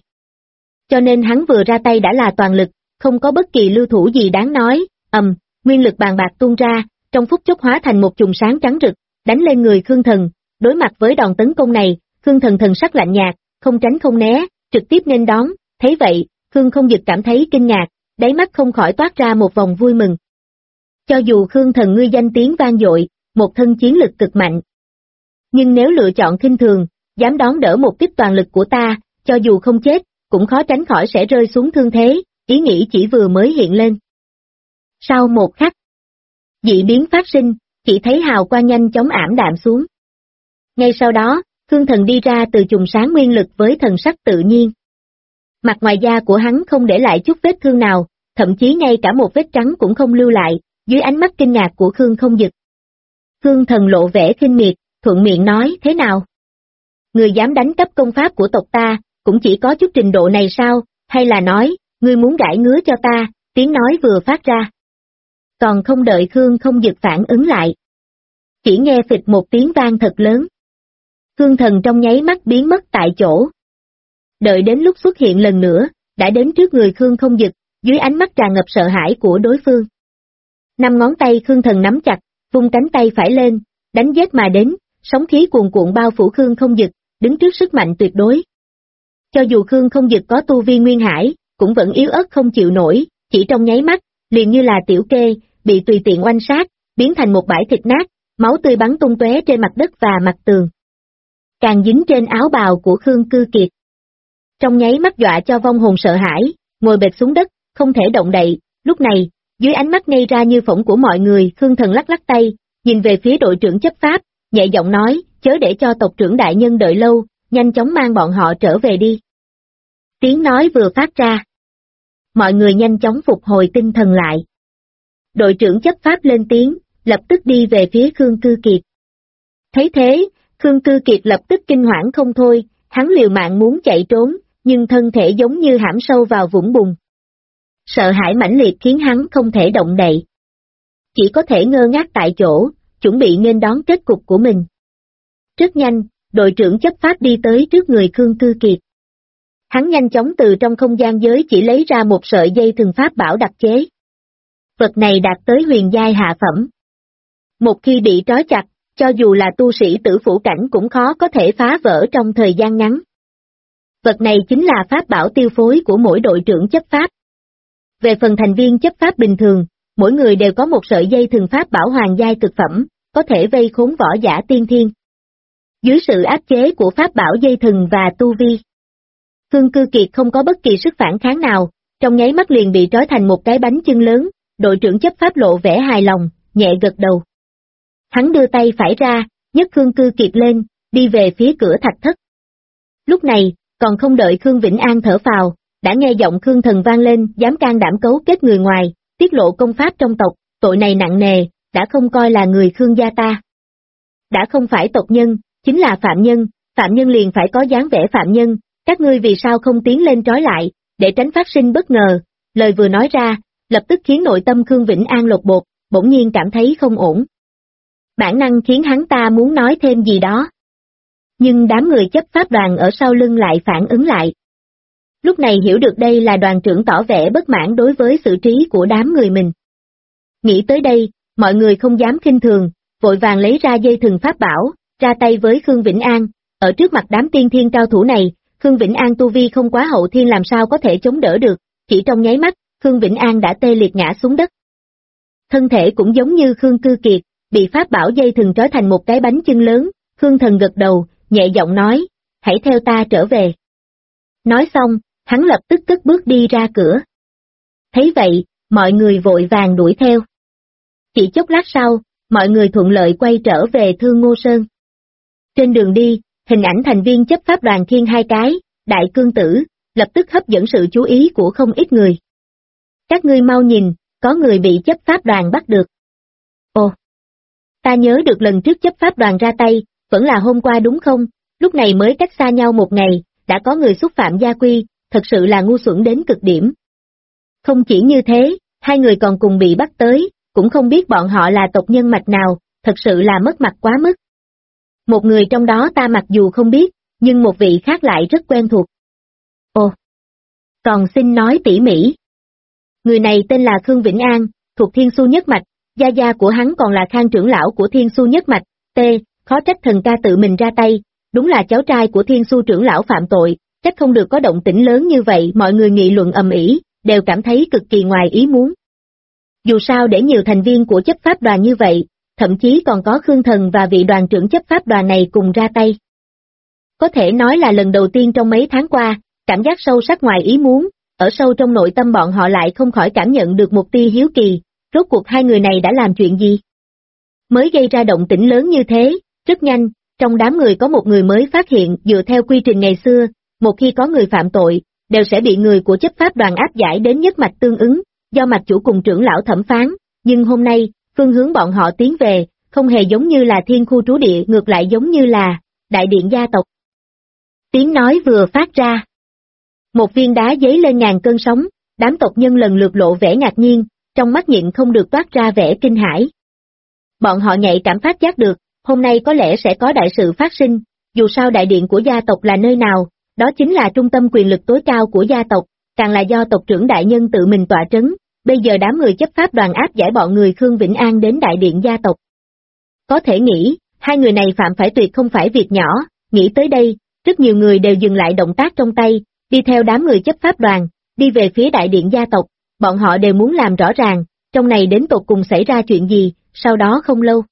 Cho nên hắn vừa ra tay đã là toàn lực, không có bất kỳ lưu thủ gì đáng nói, nguyên lực bàn bạc tuôn ra, trong phút chốc hóa thành một chùm sáng trắng rực, đánh lên người Khương Thần, đối mặt với đòn tấn công này, Khương Thần thần sắc lạnh nhạt, không tránh không né, trực tiếp nên đón, thấy vậy, Khương Không Dực cảm thấy kinh ngạc, đáy mắt không khỏi toát ra một vòng vui mừng. Cho dù Khương Thần ngươi danh tiếng vang dội, một thân chiến lực cực mạnh. Nhưng nếu lựa chọn khinh thường, dám đón đỡ một kích toàn lực của ta, cho dù không chết, cũng khó tránh khỏi sẽ rơi xuống thương thế, ý nghĩ chỉ vừa mới hiện lên. Sau một khắc, dị biến phát sinh, chỉ thấy hào quang nhanh chóng ảm đạm xuống. Ngay sau đó, Khương Thần đi ra từ chùm sáng nguyên lực với thần sắc tự nhiên. Mặt ngoài da của hắn không để lại chút vết thương nào, thậm chí ngay cả một vết trắng cũng không lưu lại, dưới ánh mắt kinh ngạc của Khương Không Dực. Khương Thần lộ vẻ khinh miệt, thuận miệng nói thế nào? Người dám đánh cắp công pháp của tộc ta, cũng chỉ có chút trình độ này sao, hay là nói, ngươi muốn gãi ngứa cho ta, tiếng nói vừa phát ra. Còn không đợi Khương Không Dực phản ứng lại. Chỉ nghe phịch một tiếng vang thật lớn. Khương Thần trong nháy mắt biến mất tại chỗ. Đợi đến lúc xuất hiện lần nữa, đã đến trước người Khương Không Dực, dưới ánh mắt tràn ngập sợ hãi của đối phương. 5 ngón tay Khương Thần nắm chặt, vung cánh tay phải lên, đánh giết mà đến, sóng khí cuồn cuộn bao phủ Khương Không Dực, đứng trước sức mạnh tuyệt đối. Cho dù Khương Không Dực có tu vi Nguyên Hải, cũng vẫn yếu ớt không chịu nổi, chỉ trong nháy mắt, liền như là tiểu kê, bị tùy tiện oanh sát, biến thành một bãi thịt nát, máu tươi bắn tung tóe trên mặt đất và mặt tường. Càng dính trên áo bào của Khương Cư Kiệt. Trong nháy mắt dọa cho vong hồn sợ hãi, ngồi bệt xuống đất, không thể động đậy, lúc này, dưới ánh mắt ngây ra như phỏng của mọi người, Khương Thần lắc lắc tay, nhìn về phía đội trưởng chấp pháp, nhẹ giọng nói, chớ để cho tộc trưởng đại nhân đợi lâu, nhanh chóng mang bọn họ trở về đi. Tiếng nói vừa phát ra. Mọi người nhanh chóng phục hồi tinh thần lại. Đội trưởng chấp pháp lên tiếng, lập tức đi về phía Khương Cư Kiệt. Thấy thế, Khương Cư Kiệt lập tức kinh hoảng không thôi, hắn liều mạng muốn chạy trốn, nhưng thân thể giống như hãm sâu vào vũng bùn. Sợ hãi mãnh liệt khiến hắn không thể động đậy. Chỉ có thể ngơ ngác tại chỗ, chuẩn bị nghênh đón kết cục của mình. Rất nhanh, đội trưởng chấp pháp đi tới trước người Khương Cư Kiệt. Hắn nhanh chóng từ trong không gian giới chỉ lấy ra một sợi dây thừng pháp bảo đặc chế. Vật này đạt tới huyền giai hạ phẩm. Một khi bị trói chặt, cho dù là tu sĩ tử phủ cảnh cũng khó có thể phá vỡ trong thời gian ngắn. Vật này chính là pháp bảo tiêu phối của mỗi đội trưởng chấp pháp. Về phần thành viên chấp pháp bình thường, mỗi người đều có một sợi dây thừng pháp bảo hoàng giai cực phẩm, có thể vây khốn võ giả tiên thiên. Dưới sự áp chế của pháp bảo dây thừng và tu vi, Khương Cư Kiệt không có bất kỳ sức phản kháng nào, trong nháy mắt liền bị trói thành một cái bánh chưng lớn. Đội trưởng chấp pháp lộ vẻ hài lòng, nhẹ gật đầu. Hắn đưa tay phải ra, nhấc Khương Cư Kiệt lên, đi về phía cửa thạch thất. Lúc này, còn không đợi Khương Vĩnh An thở phào, đã nghe giọng Khương Thần vang lên, dám can đảm cấu kết người ngoài, tiết lộ công pháp trong tộc, tội này nặng nề, đã không coi là người Khương gia ta. Đã không phải tộc nhân, chính là phạm nhân liền phải có dáng vẻ phạm nhân, các ngươi vì sao không tiến lên trói lại, để tránh phát sinh bất ngờ. Lời vừa nói ra, lập tức khiến nội tâm Khương Vĩnh An lột bột, bỗng nhiên cảm thấy không ổn. Bản năng khiến hắn ta muốn nói thêm gì đó. Nhưng đám người chấp pháp đoàn ở sau lưng lại phản ứng lại. Lúc này hiểu được đây là đoàn trưởng tỏ vẻ bất mãn đối với xử trí của đám người mình. Nghĩ tới đây, mọi người không dám khinh thường, vội vàng lấy ra dây thừng pháp bảo, ra tay với Khương Vĩnh An. Ở trước mặt đám tiên thiên cao thủ này, Khương Vĩnh An tu vi không quá hậu thiên làm sao có thể chống đỡ được, chỉ trong nháy mắt, Khương Vĩnh An đã tê liệt ngã xuống đất. Thân thể cũng giống như Khương Cư Kiệt, bị pháp bảo dây thừng trói thành một cái bánh chưng lớn. Khương Thần gật đầu, nhẹ giọng nói, hãy theo ta trở về. Nói xong, hắn lập tức cất bước đi ra cửa. Thấy vậy, mọi người vội vàng đuổi theo. Chỉ chốc lát sau, mọi người thuận lợi quay trở về Thương Ngô Sơn. Trên đường đi, hình ảnh thành viên chấp pháp đoàn khiêng hai cái, đại cương tử, lập tức hấp dẫn sự chú ý của không ít người. Các ngươi mau nhìn, có người bị chấp pháp đoàn bắt được. Ồ! Ta nhớ được lần trước chấp pháp đoàn ra tay, vẫn là hôm qua đúng không? Lúc này mới cách xa nhau một ngày, đã có người xúc phạm gia quy, thật sự là ngu xuẩn đến cực điểm. Không chỉ như thế, hai người còn cùng bị bắt tới, cũng không biết bọn họ là tộc nhân mạch nào, thật sự là mất mặt quá mức. Một người trong đó ta mặc dù không biết, nhưng một vị khác lại rất quen thuộc. Ồ! Còn xin nói tỉ mỉ. Người này tên là Khương Vĩnh An, thuộc Thiên Xu Nhất Mạch, gia gia của hắn còn là Khang trưởng lão của Thiên Xu Nhất Mạch. Khó trách thần ca tự mình ra tay, đúng là cháu trai của Thiên Xu trưởng lão phạm tội, trách không được có động tĩnh lớn như vậy. Mọi người nghị luận ầm ĩ, đều cảm thấy cực kỳ ngoài ý muốn. Dù sao để nhiều thành viên của chấp pháp đoàn như vậy, thậm chí còn có Khương Thần và vị đoàn trưởng chấp pháp đoàn này cùng ra tay. Có thể nói là lần đầu tiên trong mấy tháng qua, cảm giác sâu sắc ngoài ý muốn, ở sâu trong nội tâm bọn họ lại không khỏi cảm nhận được một tia hiếu kỳ, rốt cuộc hai người này đã làm chuyện gì? Mới gây ra động tĩnh lớn như thế, rất nhanh, trong đám người có một người mới phát hiện dựa theo quy trình ngày xưa, một khi có người phạm tội, đều sẽ bị người của chấp pháp đoàn áp giải đến nhất mạch tương ứng, do mạch chủ cùng trưởng lão thẩm phán, nhưng hôm nay, phương hướng bọn họ tiến về, không hề giống như là thiên khu trú địa, ngược lại giống như là đại điện gia tộc. Tiếng nói vừa phát ra, một viên đá giấy lên ngàn cơn sóng, đám tộc nhân lần lượt lộ vẻ ngạc nhiên, trong mắt nhịn không được toát ra vẻ kinh hãi. Bọn họ nhạy cảm phát giác được, hôm nay có lẽ sẽ có đại sự phát sinh, dù sao đại điện của gia tộc là nơi nào, đó chính là trung tâm quyền lực tối cao của gia tộc, càng là do tộc trưởng đại nhân tự mình tọa trấn, bây giờ đám người chấp pháp đoàn áp giải bọn người Khương Vĩnh An đến đại điện gia tộc. Có thể nghĩ, hai người này phạm phải tuyệt không phải việc nhỏ, nghĩ tới đây, rất nhiều người đều dừng lại động tác trong tay, đi theo đám người chấp pháp đoàn, đi về phía đại điện gia tộc, bọn họ đều muốn làm rõ ràng, trong này đến tột cùng xảy ra chuyện gì. Sau đó không lâu.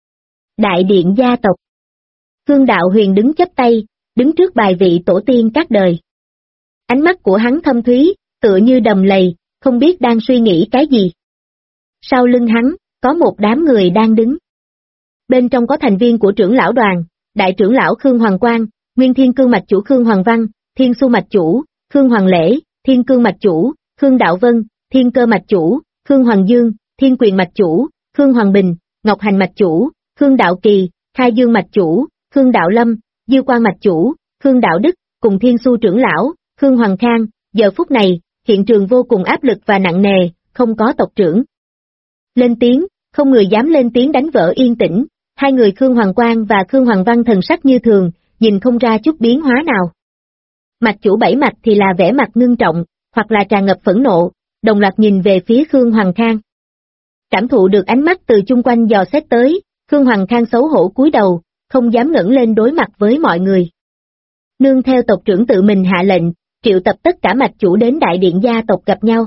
Đại điện gia tộc. Khương Đạo Huyền đứng chắp tay, đứng trước bài vị tổ tiên các đời. Ánh mắt của hắn thâm thúy, tựa như đầm lầy, không biết đang suy nghĩ cái gì. Sau lưng hắn, có một đám người đang đứng. Bên trong có thành viên của trưởng lão đoàn, đại trưởng lão Khương Hoàng Quang, Nguyên Thiên Cương mạch chủ Khương Hoàng Văn, Thiên Xu mạch chủ, Khương Hoàng Lễ, Thiên Cương mạch chủ, Khương Đạo Vân, Thiên Cơ mạch chủ, Khương Hoàng Dương, Thiên Quyền mạch chủ, Khương Hoàng Bình, Ngọc Hành mạch chủ, Khương Đạo Kỳ, Khai Dương mạch chủ, Khương Đạo Lâm, Diêu Quang mạch chủ, Khương Đạo Đức, cùng Thiên Xu trưởng lão, Khương Hoàng Khang. Giờ phút này, hiện trường vô cùng áp lực và nặng nề, không có tộc trưởng lên tiếng, không người dám lên tiếng đánh vỡ yên tĩnh. Hai người Khương Hoàng Quang và Khương Hoàng Văn thần sắc như thường, nhìn không ra chút biến hóa nào. Mạch chủ bảy mạch thì là vẻ mặt ngưng trọng, hoặc là tràn ngập phẫn nộ, đồng loạt nhìn về phía Khương Hoàng Khang. Cảm thụ được ánh mắt từ chung quanh dò xét tới, Khương Hoằng Khang xấu hổ cúi đầu, không dám ngẩng lên đối mặt với mọi người. Nương theo tộc trưởng tự mình hạ lệnh, triệu tập tất cả mạch chủ đến đại điện gia tộc gặp nhau.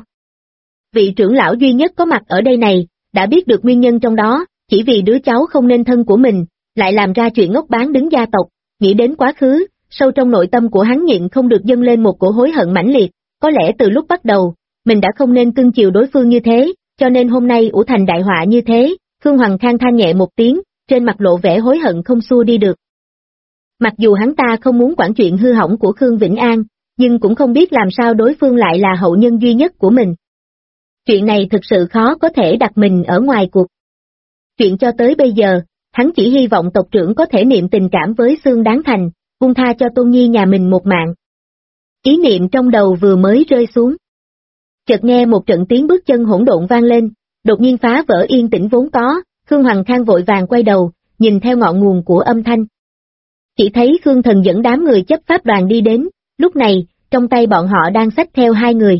Vị trưởng lão duy nhất có mặt ở đây này, đã biết được nguyên nhân trong đó, chỉ vì đứa cháu không nên thân của mình, lại làm ra chuyện ngốc bán đứng gia tộc, nghĩ đến quá khứ, sâu trong nội tâm của hắn nhịn không được dâng lên một cổ hối hận mãnh liệt, có lẽ từ lúc bắt đầu, mình đã không nên cưng chiều đối phương như thế, cho nên hôm nay ủ thành đại họa như thế. Khương Hoằng Khang than nhẹ một tiếng, trên mặt lộ vẻ hối hận không xua đi được. Mặc dù hắn ta không muốn quản chuyện hư hỏng của Khương Vĩnh An, nhưng cũng không biết làm sao đối phương lại là hậu nhân duy nhất của mình. Chuyện này thực sự khó có thể đặt mình ở ngoài cuộc. Chuyện cho tới bây giờ, hắn chỉ hy vọng tộc trưởng có thể niệm tình cảm với Xương Đáng Thành, buông tha cho Tôn Nhi nhà mình một mạng. Ý niệm trong đầu vừa mới rơi xuống. Chợt nghe một trận tiếng bước chân hỗn độn vang lên, đột nhiên phá vỡ yên tĩnh vốn có, Khương Hoằng Khang vội vàng quay đầu, nhìn theo ngọn nguồn của âm thanh. Chỉ thấy Khương Thần dẫn đám người chấp pháp đoàn đi đến, lúc này, trong tay bọn họ đang xách theo hai người.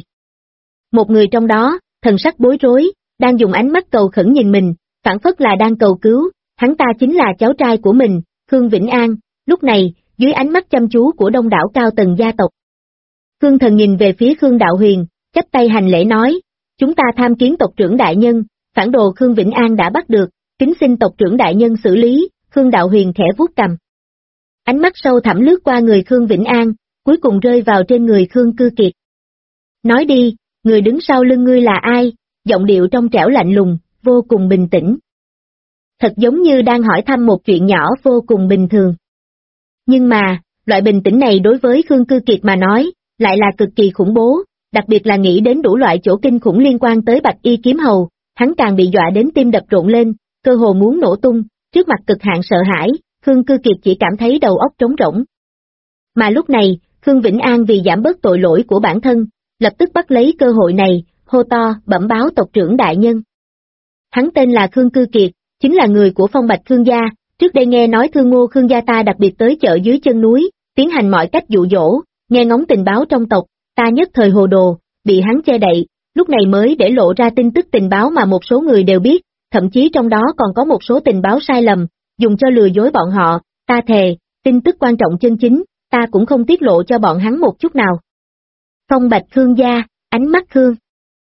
Một người trong đó, thần sắc bối rối, đang dùng ánh mắt cầu khẩn nhìn mình, phảng phất là đang cầu cứu, hắn ta chính là cháu trai của mình, Khương Vĩnh An, lúc này, dưới ánh mắt chăm chú của đông đảo cao tầng gia tộc. Khương Thần nhìn về phía Khương Đạo Huyền, chắp tay hành lễ nói, chúng ta tham kiến tộc trưởng đại nhân, phản đồ Khương Vĩnh An đã bắt được, kính xin tộc trưởng đại nhân xử lý. Khương Đạo Huyền khẽ vuốt cằm. Ánh mắt sâu thẳm lướt qua người Khương Vĩnh An, cuối cùng rơi vào trên người Khương Cư Kiệt. Nói đi, người đứng sau lưng ngươi là ai? Giọng điệu trong trẻo lạnh lùng, vô cùng bình tĩnh. Thật giống như đang hỏi thăm một chuyện nhỏ vô cùng bình thường. Nhưng mà, loại bình tĩnh này đối với Khương Cư Kiệt mà nói, lại là cực kỳ khủng bố, đặc biệt là nghĩ đến đủ loại chỗ kinh khủng liên quan tới Bạch Y Kiếm Hầu, hắn càng bị dọa đến tim đập rộn lên, cơ hồ muốn nổ tung, trước mặt cực hạn sợ hãi, Khương Cư Kiệt chỉ cảm thấy đầu óc trống rỗng. Mà lúc này, Khương Vĩnh An vì giảm bớt tội lỗi của bản thân, lập tức bắt lấy cơ hội này, hô to, bẩm báo tộc trưởng đại nhân. Hắn tên là Khương Cư Kiệt, chính là người của Phong Bạch Khương gia, trước đây nghe nói Thương Ngô Khương gia ta đặc biệt tới chợ dưới chân núi, tiến hành mọi cách dụ dỗ, nghe ngóng tình báo trong tộc, ta nhất thời hồ đồ, bị hắn che đậy, lúc này mới để lộ ra tin tức tình báo mà một số người đều biết, thậm chí trong đó còn có một số tình báo sai lầm, dùng cho lừa dối bọn họ, ta thề, tin tức quan trọng chân chính, ta cũng không tiết lộ cho bọn hắn một chút nào. Phong Bạch Khương gia, ánh mắt Khương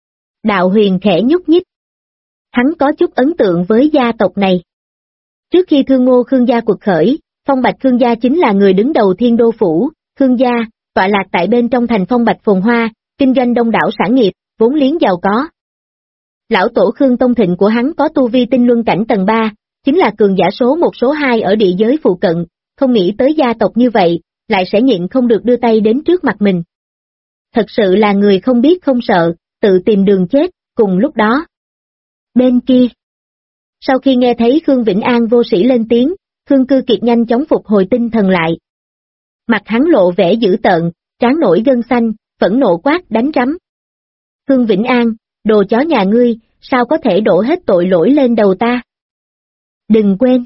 Đạo Huyền khẽ nhúc nhích. Hắn có chút ấn tượng với gia tộc này. Trước khi Thương Ngô Khương gia cuộc khởi, Phong Bạch Khương gia chính là người đứng đầu Thiên Đô Phủ, Khương gia, tọa lạc tại bên trong thành Phong Bạch phồn hoa, kinh doanh đông đảo sản nghiệp, vốn liếng giàu có. Lão tổ Khương Tông Thịnh của hắn có tu vi tinh luân cảnh tầng 3, chính là cường giả số 1 số 2 ở địa giới phụ cận, không nghĩ tới gia tộc như vậy, lại sẽ nhịn không được đưa tay đến trước mặt mình. Thật sự là người không biết không sợ, tự tìm đường chết, cùng lúc đó. Bên kia, sau khi nghe thấy Khương Vĩnh An vô sĩ lên tiếng, Khương Cư Kiệt nhanh chóng phục hồi tinh thần lại. Mặt hắn lộ vẻ dữ tợn, trán nổi gân xanh, phẫn nộ quát đánh rắm. Khương Vĩnh An, đồ chó nhà ngươi, sao có thể đổ hết tội lỗi lên đầu ta? Đừng quên.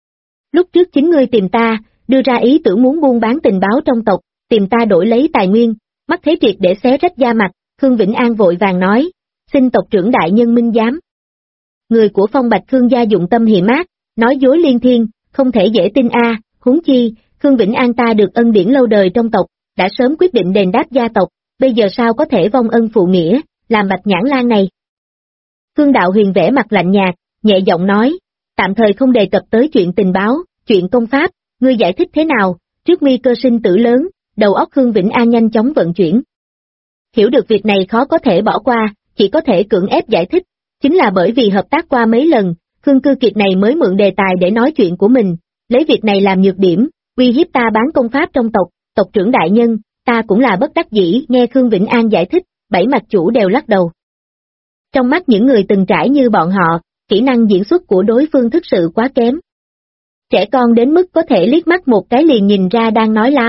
Lúc trước chính ngươi tìm ta, đưa ra ý tưởng muốn buôn bán tình báo trong tộc, tìm ta đổi lấy tài nguyên, mắt thấy triệt để xé rách da mặt, Khương Vĩnh An vội vàng nói, xin tộc trưởng đại nhân minh giám. Người của Phong Bạch Khương gia dụng tâm hiểm ác, nói dối liên thiên, không thể dễ tin huống chi, Khương Vĩnh An ta được ân điển lâu đời trong tộc, đã sớm quyết định đền đáp gia tộc, bây giờ sao có thể vong ân phụ nghĩa, làm Bạch Nhãn Lan này. Khương Đạo Huyền vẽ mặt lạnh nhạt, nhẹ giọng nói, tạm thời không đề cập tới chuyện tình báo, chuyện công pháp, ngươi giải thích thế nào, trước nguy cơ sinh tử lớn, đầu óc Khương Vĩnh An nhanh chóng vận chuyển. Hiểu được việc này khó có thể bỏ qua, chỉ có thể cưỡng ép giải thích, chính là bởi vì hợp tác qua mấy lần, Khương Cư Kiệt này mới mượn đề tài để nói chuyện của mình, lấy việc này làm nhược điểm, uy hiếp ta bán công pháp trong tộc, tộc trưởng đại nhân, ta cũng là bất đắc dĩ. Nghe Khương Vĩnh An giải thích, bảy mạch chủ đều lắc đầu. Trong mắt những người từng trải như bọn họ, kỹ năng diễn xuất của đối phương thực sự quá kém. Trẻ con đến mức có thể liếc mắt một cái liền nhìn ra đang nói láo.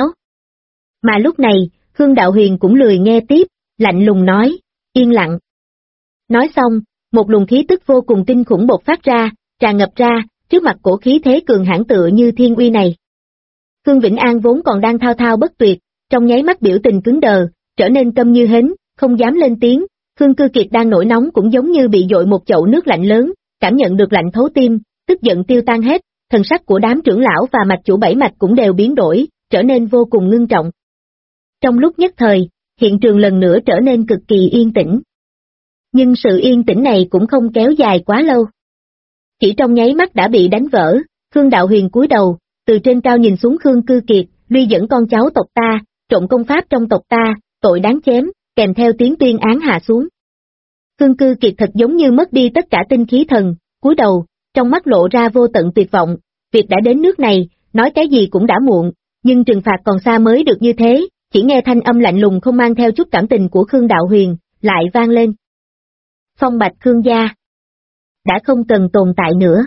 Mà lúc này, Khương Đạo Huyền cũng lười nghe tiếp, lạnh lùng nói, yên lặng. Nói xong, một luồng khí tức vô cùng kinh khủng bộc phát ra, tràn ngập ra, trước mặt cổ khí thế cường hãn tựa như thiên uy này. Khương Vĩnh An vốn còn đang thao thao bất tuyệt, trong nháy mắt biểu tình cứng đờ, trở nên câm như hến, không dám lên tiếng, Khương Cư Kiệt đang nổi nóng cũng giống như bị dội một chậu nước lạnh lớn, cảm nhận được lạnh thấu tim, tức giận tiêu tan hết, thần sắc của đám trưởng lão và mạch chủ 7 mạch cũng đều biến đổi, trở nên vô cùng ngưng trọng. Trong lúc nhất thời, hiện trường lần nữa trở nên cực kỳ yên tĩnh. Nhưng sự yên tĩnh này cũng không kéo dài quá lâu. Chỉ trong nháy mắt đã bị đánh vỡ, Khương Đạo Huyền cúi đầu, từ trên cao nhìn xuống Khương Cư Kiệt, Luy dẫn con cháu tộc ta, trộm công pháp trong tộc ta, tội đáng chém, kèm theo tiếng tuyên án hạ xuống. Khương Cư Kiệt thật giống như mất đi tất cả tinh khí thần, cúi đầu, trong mắt lộ ra vô tận tuyệt vọng, việc đã đến nước này, nói cái gì cũng đã muộn, nhưng trừng phạt còn xa mới được như thế, chỉ nghe thanh âm lạnh lùng không mang theo chút cảm tình của Khương Đạo Huyền, lại vang lên. Phong Bạch Khương gia đã không cần tồn tại nữa.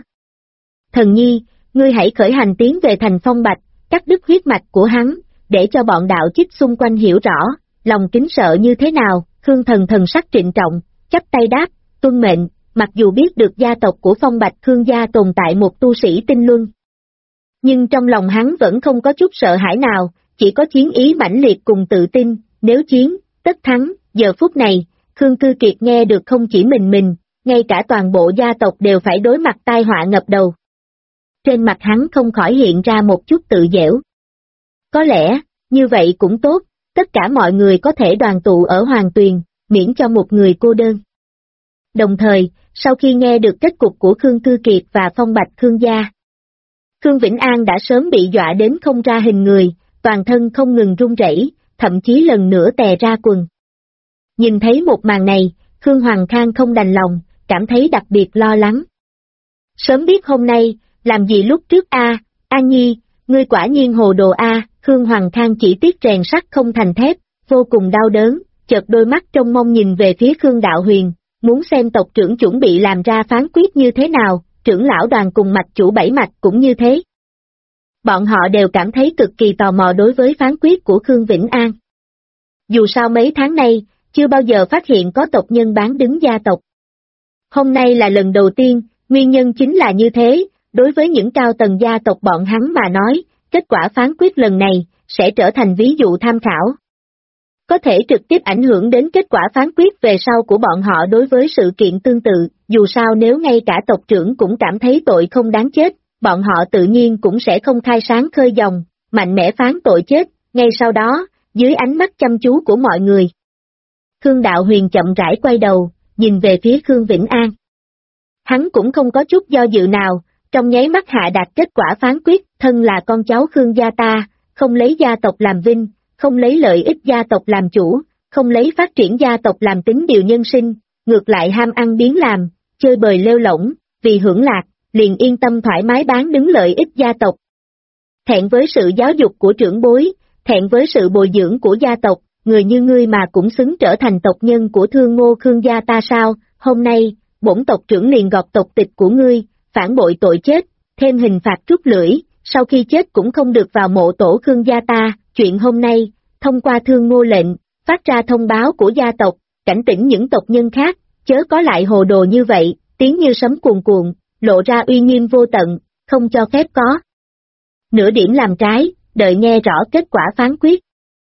Thần nhi, ngươi hãy khởi hành tiến về thành Phong Bạch, cắt đứt huyết mạch của hắn, để cho bọn đạo chích xung quanh hiểu rõ, lòng kính sợ như thế nào. Khương Thần thần sắc trịnh trọng, chắp tay đáp, tuân mệnh, mặc dù biết được gia tộc của Phong Bạch Khương gia tồn tại một tu sĩ tinh luân. Nhưng trong lòng hắn vẫn không có chút sợ hãi nào, chỉ có chiến ý mãnh liệt cùng tự tin, nếu chiến, tất thắng. Giờ phút này, Khương Cư Kiệt nghe được không chỉ mình, ngay cả toàn bộ gia tộc đều phải đối mặt tai họa ngập đầu. Trên mặt hắn không khỏi hiện ra một chút tự dễu. Có lẽ, như vậy cũng tốt, tất cả mọi người có thể đoàn tụ ở Hoàng Tuyền, miễn cho một người cô đơn. Đồng thời, sau khi nghe được kết cục của Khương Cư Kiệt và Phong Bạch Khương gia, Khương Vĩnh An đã sớm bị dọa đến không ra hình người, toàn thân không ngừng run rẩy, thậm chí lần nữa tè ra quần. Nhìn thấy một màn này, Khương Hoàng Khang không đành lòng, cảm thấy đặc biệt lo lắng. Sớm biết hôm nay, làm gì lúc trước An Nhi, ngươi quả nhiên hồ đồ Khương Hoàng Khang chỉ tiếc rèn sắt không thành thép, vô cùng đau đớn, chợt đôi mắt trông mong nhìn về phía Khương Đạo Huyền, muốn xem tộc trưởng chuẩn bị làm ra phán quyết như thế nào, trưởng lão đoàn cùng mạch chủ 7 mạch cũng như thế. Bọn họ đều cảm thấy cực kỳ tò mò đối với phán quyết của Khương Vĩnh An. Dù sao mấy tháng nay, chưa bao giờ phát hiện có tộc nhân bán đứng gia tộc. Hôm nay là lần đầu tiên, nguyên nhân chính là như thế, đối với những cao tầng gia tộc bọn hắn mà nói, kết quả phán quyết lần này, sẽ trở thành ví dụ tham khảo. Có thể trực tiếp ảnh hưởng đến kết quả phán quyết về sau của bọn họ đối với sự kiện tương tự, dù sao nếu ngay cả tộc trưởng cũng cảm thấy tội không đáng chết, bọn họ tự nhiên cũng sẽ không khai sáng khơi dòng, mạnh mẽ phán tội chết, ngay sau đó, dưới ánh mắt chăm chú của mọi người. Khương Đạo Huyền chậm rãi quay đầu, nhìn về phía Khương Vĩnh An. Hắn cũng không có chút do dự nào, trong nháy mắt hạ đạt kết quả phán quyết, thân là con cháu Khương gia ta, không lấy gia tộc làm vinh, không lấy lợi ích gia tộc làm chủ, không lấy phát triển gia tộc làm tính điều nhân sinh, ngược lại ham ăn biến làm, chơi bời lêu lỏng, vì hưởng lạc, liền yên tâm thoải mái bán đứng lợi ích gia tộc. Thẹn với sự giáo dục của trưởng bối, thẹn với sự bồi dưỡng của gia tộc, người như ngươi mà cũng xứng trở thành tộc nhân của Thương Ngô Khương gia ta sao? Hôm nay, bổn tộc trưởng liền gọt tộc tịch của ngươi, phản bội tội chết, thêm hình phạt rút lưỡi, sau khi chết cũng không được vào mộ tổ Khương gia ta. Chuyện hôm nay, thông qua Thương Ngô lệnh, phát ra thông báo của gia tộc, cảnh tỉnh những tộc nhân khác, chớ có lại hồ đồ như vậy, tiếng như sấm cuồn cuộn, lộ ra uy nghiêm vô tận, không cho phép có nửa điểm làm trái, đợi nghe rõ kết quả phán quyết.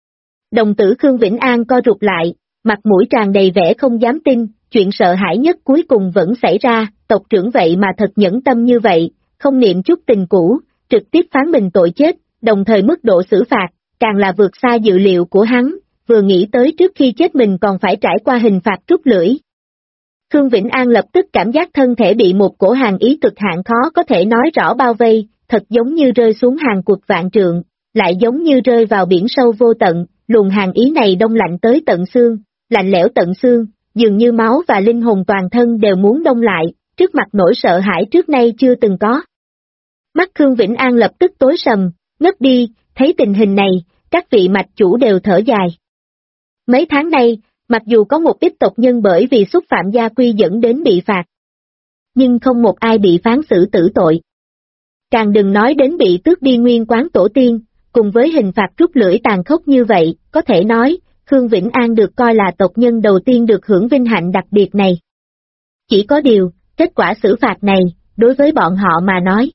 Đồng tử Khương Vĩnh An co rụt lại, mặt mũi tràn đầy vẻ không dám tin, chuyện sợ hãi nhất cuối cùng vẫn xảy ra, tộc trưởng vậy mà thật nhẫn tâm như vậy, không niệm chút tình cũ, trực tiếp phán mình tội chết, đồng thời mức độ xử phạt, càng là vượt xa dự liệu của hắn, vừa nghĩ tới trước khi chết mình còn phải trải qua hình phạt rút lưỡi. Khương Vĩnh An lập tức cảm giác thân thể bị một cổ hàn ý cực hạn khó có thể nói rõ bao vây, thật giống như rơi xuống hàn cuộc vạn trượng, lại giống như rơi vào biển sâu vô tận, luồng hàn ý này đông lạnh tới tận xương, lạnh lẽo tận xương, dường như máu và linh hồn toàn thân đều muốn đông lại, trước mặt nỗi sợ hãi trước nay chưa từng có. Mắt Khương Vĩnh An lập tức tối sầm, ngất đi, thấy tình hình này, các vị mạch chủ đều thở dài. Mấy tháng nay, mặc dù có một ít tộc nhân bởi vì xúc phạm gia quy dẫn đến bị phạt, nhưng không một ai bị phán xử tử tội. Càng đừng nói đến bị tước đi nguyên quán tổ tiên, cùng với hình phạt rút lưỡi tàn khốc như vậy, có thể nói, Khương Vĩnh An được coi là tộc nhân đầu tiên được hưởng vinh hạnh đặc biệt này. Chỉ có điều, kết quả xử phạt này, đối với bọn họ mà nói,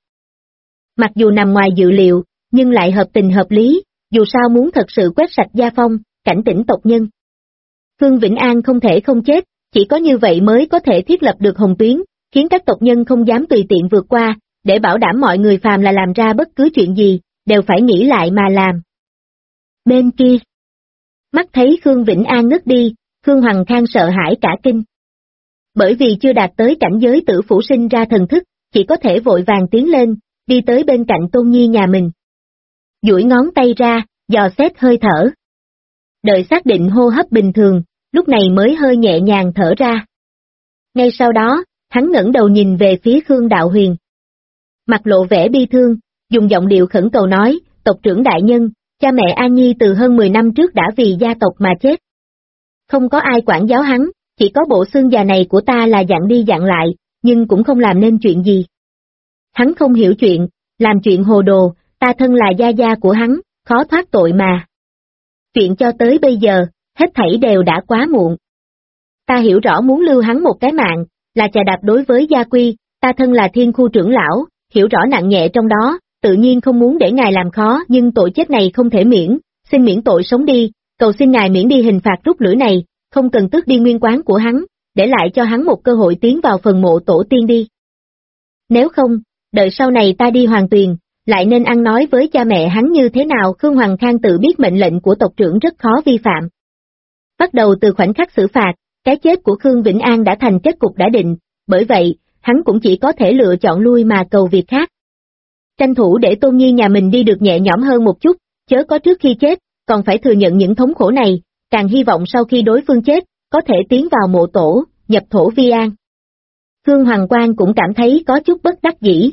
mặc dù nằm ngoài dự liệu, nhưng lại hợp tình hợp lý, dù sao muốn thật sự quét sạch gia phong, cảnh tỉnh tộc nhân. Khương Vĩnh An không thể không chết, Chỉ có như vậy mới có thể thiết lập được hồng tuyến, khiến các tộc nhân không dám tùy tiện vượt qua, để bảo đảm mọi người phàm là làm ra bất cứ chuyện gì, đều phải nghĩ lại mà làm. Bên kia, mắt thấy Khương Vĩnh An ngất đi, Khương Hoằng Khang sợ hãi cả kinh. Bởi vì chưa đạt tới cảnh giới tử phủ sinh ra thần thức, chỉ có thể vội vàng tiến lên, đi tới bên cạnh Tôn Nhi nhà mình. Duỗi ngón tay ra, dò xét hơi thở. Đợi xác định hô hấp bình thường, lúc này mới hơi nhẹ nhàng thở ra. Ngay sau đó, hắn ngẩng đầu nhìn về phía Khương Đạo Huyền. Mặt lộ vẻ bi thương, dùng giọng điệu khẩn cầu nói, tộc trưởng đại nhân, cha mẹ An Nhi từ hơn 10 năm trước đã vì gia tộc mà chết. Không có ai quản giáo hắn, chỉ có bộ xương già này của ta là dặn đi dặn lại, nhưng cũng không làm nên chuyện gì. Hắn không hiểu chuyện, làm chuyện hồ đồ, ta thân là gia gia của hắn, khó thoát tội mà. Chuyện cho tới bây giờ, hết thảy đều đã quá muộn. Ta hiểu rõ muốn lưu hắn một cái mạng, là chà đạp đối với gia quy, ta thân là thiên khu trưởng lão, hiểu rõ nặng nhẹ trong đó, tự nhiên không muốn để ngài làm khó, nhưng tội chết này không thể miễn, xin miễn tội sống đi, cầu xin ngài miễn đi hình phạt rút lưỡi này, không cần tước đi nguyên quán của hắn, để lại cho hắn một cơ hội tiến vào phần mộ tổ tiên đi. Nếu không, đợi sau này ta đi Hoàng Tuyền, lại nên ăn nói với cha mẹ hắn như thế nào. Khương Hoằng Khang tự biết mệnh lệnh của tộc trưởng rất khó vi phạm. Bắt đầu từ khoảnh khắc xử phạt, cái chết của Khương Vĩnh An đã thành kết cục đã định, bởi vậy, hắn cũng chỉ có thể lựa chọn lui mà cầu việc khác. Tranh thủ để Tôn Nhi nhà mình đi được nhẹ nhõm hơn một chút, chớ có trước khi chết, còn phải thừa nhận những thống khổ này, càng hy vọng sau khi đối phương chết, có thể tiến vào mộ tổ, nhập thổ vi an. Khương Hoàng Quang cũng cảm thấy có chút bất đắc dĩ.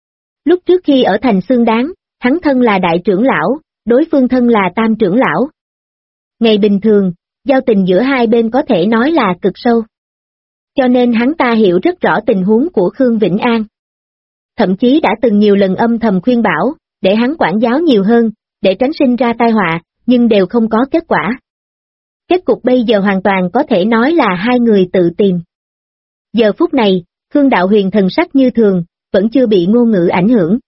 Lúc trước khi ở thành Xương Đáng, hắn thân là đại trưởng lão, đối phương thân là tam trưởng lão. Ngày bình thường, giao tình giữa hai bên có thể nói là cực sâu. Cho nên hắn ta hiểu rất rõ tình huống của Khương Vĩnh An. Thậm chí đã từng nhiều lần âm thầm khuyên bảo, để hắn quản giáo nhiều hơn, để tránh sinh ra tai họa, nhưng đều không có kết quả. Kết cục bây giờ hoàn toàn có thể nói là hai người tự tìm. Giờ phút này, Khương Đạo Huyền thần sắc như thường, vẫn chưa bị ngôn ngữ ảnh hưởng.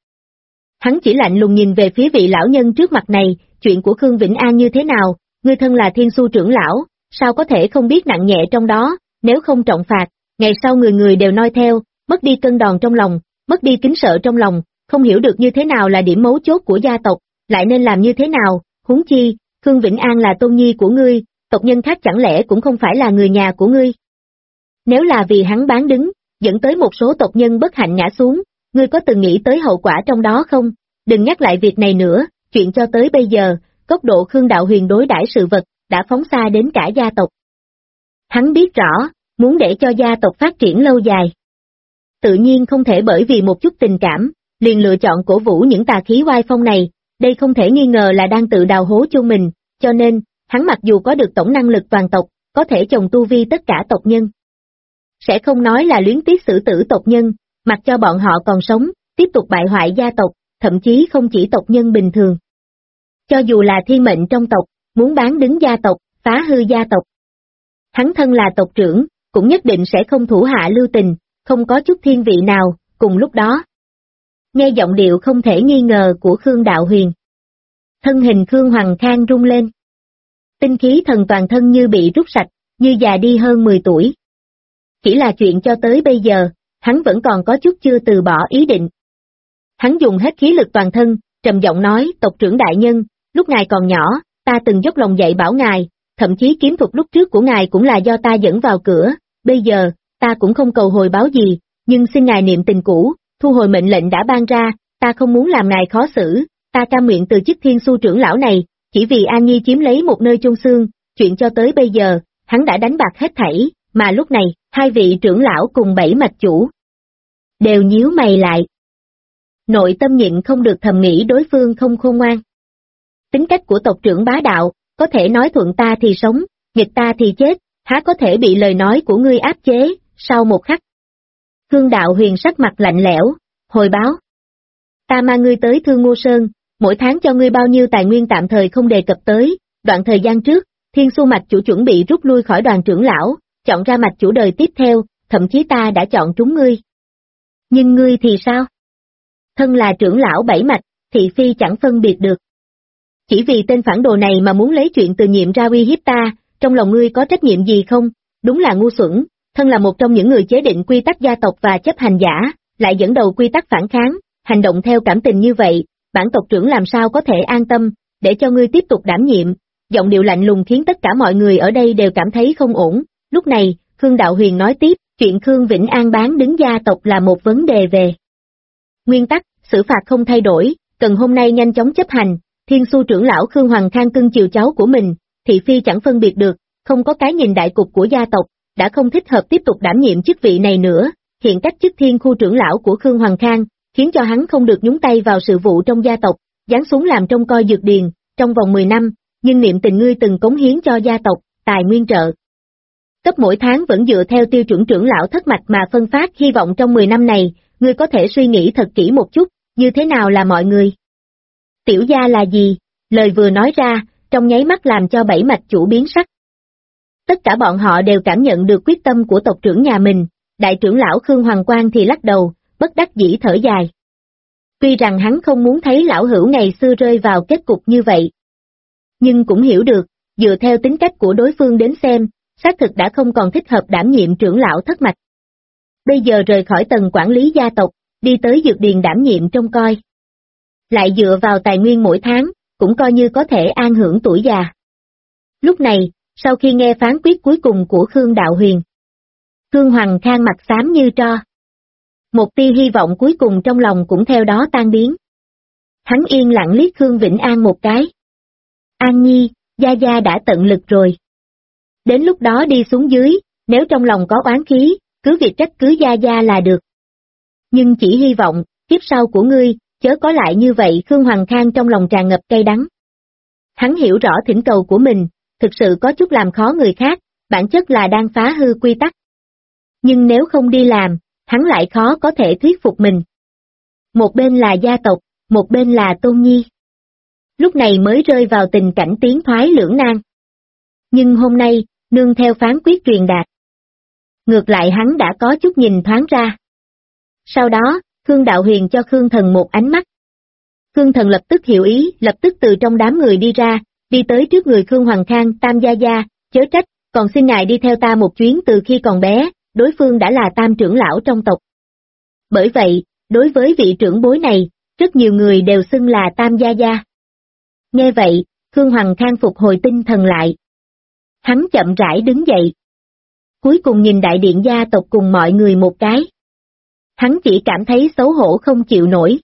Hắn chỉ lạnh lùng nhìn về phía vị lão nhân trước mặt này, chuyện của Khương Vĩnh An như thế nào, ngươi thân là Thiên Xu trưởng lão, sao có thể không biết nặng nhẹ trong đó, nếu không trọng phạt, ngày sau người người đều noi theo, mất đi cân đòn trong lòng, mất đi kính sợ trong lòng, không hiểu được như thế nào là điểm mấu chốt của gia tộc, lại nên làm như thế nào, huống chi, Khương Vĩnh An là tôn nhi của ngươi, tộc nhân khác chẳng lẽ cũng không phải là người nhà của ngươi. Nếu là vì hắn bán đứng, dẫn tới một số tộc nhân bất hạnh ngã xuống, ngươi có từng nghĩ tới hậu quả trong đó không? Đừng nhắc lại việc này nữa, chuyện cho tới bây giờ, góc độ Khương Đạo Huyền đối đãi sự vật, đã phóng xa đến cả gia tộc. Hắn biết rõ, muốn để cho gia tộc phát triển lâu dài. Tự nhiên không thể bởi vì một chút tình cảm, liền lựa chọn cổ vũ những tà khí oai phong này, đây không thể nghi ngờ là đang tự đào hố chôn mình, cho nên, hắn mặc dù có được tổng năng lực toàn tộc, có thể chồng tu vi tất cả tộc nhân. Sẽ không nói là luyến tiếc xử tử tộc nhân, mặc cho bọn họ còn sống, tiếp tục bại hoại gia tộc, thậm chí không chỉ tộc nhân bình thường. Cho dù là thiên mệnh trong tộc, muốn bán đứng gia tộc, phá hư gia tộc. Hắn thân là tộc trưởng, cũng nhất định sẽ không thủ hạ lưu tình, không có chút thiên vị nào, cùng lúc đó. Nghe giọng điệu không thể nghi ngờ của Khương Đạo Huyền. Thân hình Khương Hoằng Khang rung lên. Tinh khí thần toàn thân như bị rút sạch, như già đi hơn 10 tuổi. Chỉ là chuyện cho tới bây giờ, hắn vẫn còn có chút chưa từ bỏ ý định. Hắn dùng hết khí lực toàn thân, trầm giọng nói, tộc trưởng đại nhân, lúc ngài còn nhỏ, ta từng dốc lòng dạy bảo ngài, thậm chí kiếm thuật lúc trước của ngài cũng là do ta dẫn vào cửa, bây giờ, ta cũng không cầu hồi báo gì, nhưng xin ngài niệm tình cũ, thu hồi mệnh lệnh đã ban ra, ta không muốn làm ngài khó xử, ta cam nguyện từ chức Thiên Xu trưởng lão này, chỉ vì An Nhi chiếm lấy một nơi chôn xương, chuyện cho tới bây giờ, hắn đã đánh bạc hết thảy, mà lúc này, hai vị trưởng lão cùng 7 mạch chủ đều nhíu mày lại. Nội tâm nhịn không được thầm nghĩ đối phương không khôn ngoan. Tính cách của tộc trưởng bá đạo, có thể nói thuận ta thì sống, nghịch ta thì chết, há có thể bị lời nói của ngươi áp chế. Sau một khắc, Khương Đạo Huyền sắc mặt lạnh lẽo, hồi báo. Ta mang ngươi tới Thương Ngô Sơn, mỗi tháng cho ngươi bao nhiêu tài nguyên tạm thời không đề cập tới, đoạn thời gian trước, Thiên Xu mạch chủ chuẩn bị rút lui khỏi đoàn trưởng lão, chọn ra mạch chủ đời tiếp theo, thậm chí ta đã chọn trúng ngươi. Nhưng ngươi thì sao? Thân là trưởng lão 7 mạch, thị phi chẳng phân biệt được. Chỉ vì tên phản đồ này mà muốn lấy chuyện từ nhiệm ra uy hiếp ta, trong lòng ngươi có trách nhiệm gì không? đúng là ngu xuẩn, thân là một trong những người chế định quy tắc gia tộc và chấp hành giả, lại dẫn đầu quy tắc phản kháng, hành động theo cảm tình như vậy, bản tộc trưởng làm sao có thể an tâm, để cho ngươi tiếp tục đảm nhiệm. Giọng điệu lạnh lùng khiến tất cả mọi người ở đây đều cảm thấy không ổn. Lúc này, Khương Đạo Huyền nói tiếp, chuyện Khương Vĩnh An bán đứng gia tộc là một vấn đề về nguyên tắc, xử phạt không thay đổi, cần hôm nay nhanh chóng chấp hành. Thiên Xu trưởng lão Khương Hoàng Khang cưng chiều cháu của mình, thị phi chẳng phân biệt được, không có cái nhìn đại cục của gia tộc, đã không thích hợp tiếp tục đảm nhiệm chức vị này nữa. Hiện cách chức Thiên Khu trưởng lão của Khương Hoàng Khang, khiến cho hắn không được nhúng tay vào sự vụ trong gia tộc, giáng xuống làm trông coi dược điền, trong vòng 10 năm, nhưng niệm tình ngươi từng cống hiến cho gia tộc, tài nguyên trợ cấp mỗi tháng vẫn dựa theo tiêu chuẩn trưởng lão thất mạch mà phân phát, hy vọng trong 10 năm này, ngươi có thể suy nghĩ thật kỹ một chút, như thế nào là mọi người. Tiểu gia là gì? Lời vừa nói ra, trong nháy mắt làm cho bảy mạch chủ biến sắc. Tất cả bọn họ đều cảm nhận được quyết tâm của tộc trưởng nhà mình, đại trưởng lão Khương Hoàng Quang thì lắc đầu, bất đắc dĩ thở dài. Tuy rằng hắn không muốn thấy lão hữu ngày xưa rơi vào kết cục như vậy, nhưng cũng hiểu được, dựa theo tính cách của đối phương đến xem, xác thực đã không còn thích hợp đảm nhiệm trưởng lão thất mạch. Bây giờ rời khỏi tầng quản lý gia tộc, đi tới dược điền đảm nhiệm trông coi. Lại dựa vào tài nguyên mỗi tháng, cũng coi như có thể an hưởng tuổi già. Lúc này, sau khi nghe phán quyết cuối cùng của Khương Đạo Huyền, Khương Hoàng Khang mặt xám như tro. Một tia hy vọng cuối cùng trong lòng cũng theo đó tan biến. Hắn yên lặng liếc Khương Vĩnh An một cái. An Nhi, Gia Gia đã tận lực rồi. Đến lúc đó đi xuống dưới, nếu trong lòng có oán khí, cứ việc trách cứ Gia Gia là được. Nhưng chỉ hy vọng, kiếp sau của ngươi, chớ có lại như vậy. Khương Hoàng Khang trong lòng tràn ngập cay đắng. Hắn hiểu rõ thỉnh cầu của mình, thực sự có chút làm khó người khác, bản chất là đang phá hư quy tắc. Nhưng nếu không đi làm, hắn lại khó có thể thuyết phục mình. Một bên là gia tộc, một bên là Tôn Nhi. Lúc này mới rơi vào tình cảnh tiến thoái lưỡng nan. Nhưng hôm nay, nương theo phán quyết truyền đạt. Ngược lại hắn đã có chút nhìn thoáng ra. Sau đó, Khương Đạo Huyền cho Khương Thần một ánh mắt. Khương Thần lập tức hiểu ý, lập tức từ trong đám người đi ra, đi tới trước người Khương Hoàng Khang. Tam gia gia, chớ trách, còn xin ngài đi theo ta một chuyến. Từ khi còn bé, đối phương đã là tam trưởng lão trong tộc. Bởi vậy, đối với vị trưởng bối này, rất nhiều người đều xưng là Tam gia gia. Nghe vậy, Khương Hoàng Khang phục hồi tinh thần lại. Hắn chậm rãi đứng dậy. Cuối cùng nhìn đại điện gia tộc cùng mọi người một cái. Hắn chỉ cảm thấy xấu hổ không chịu nổi.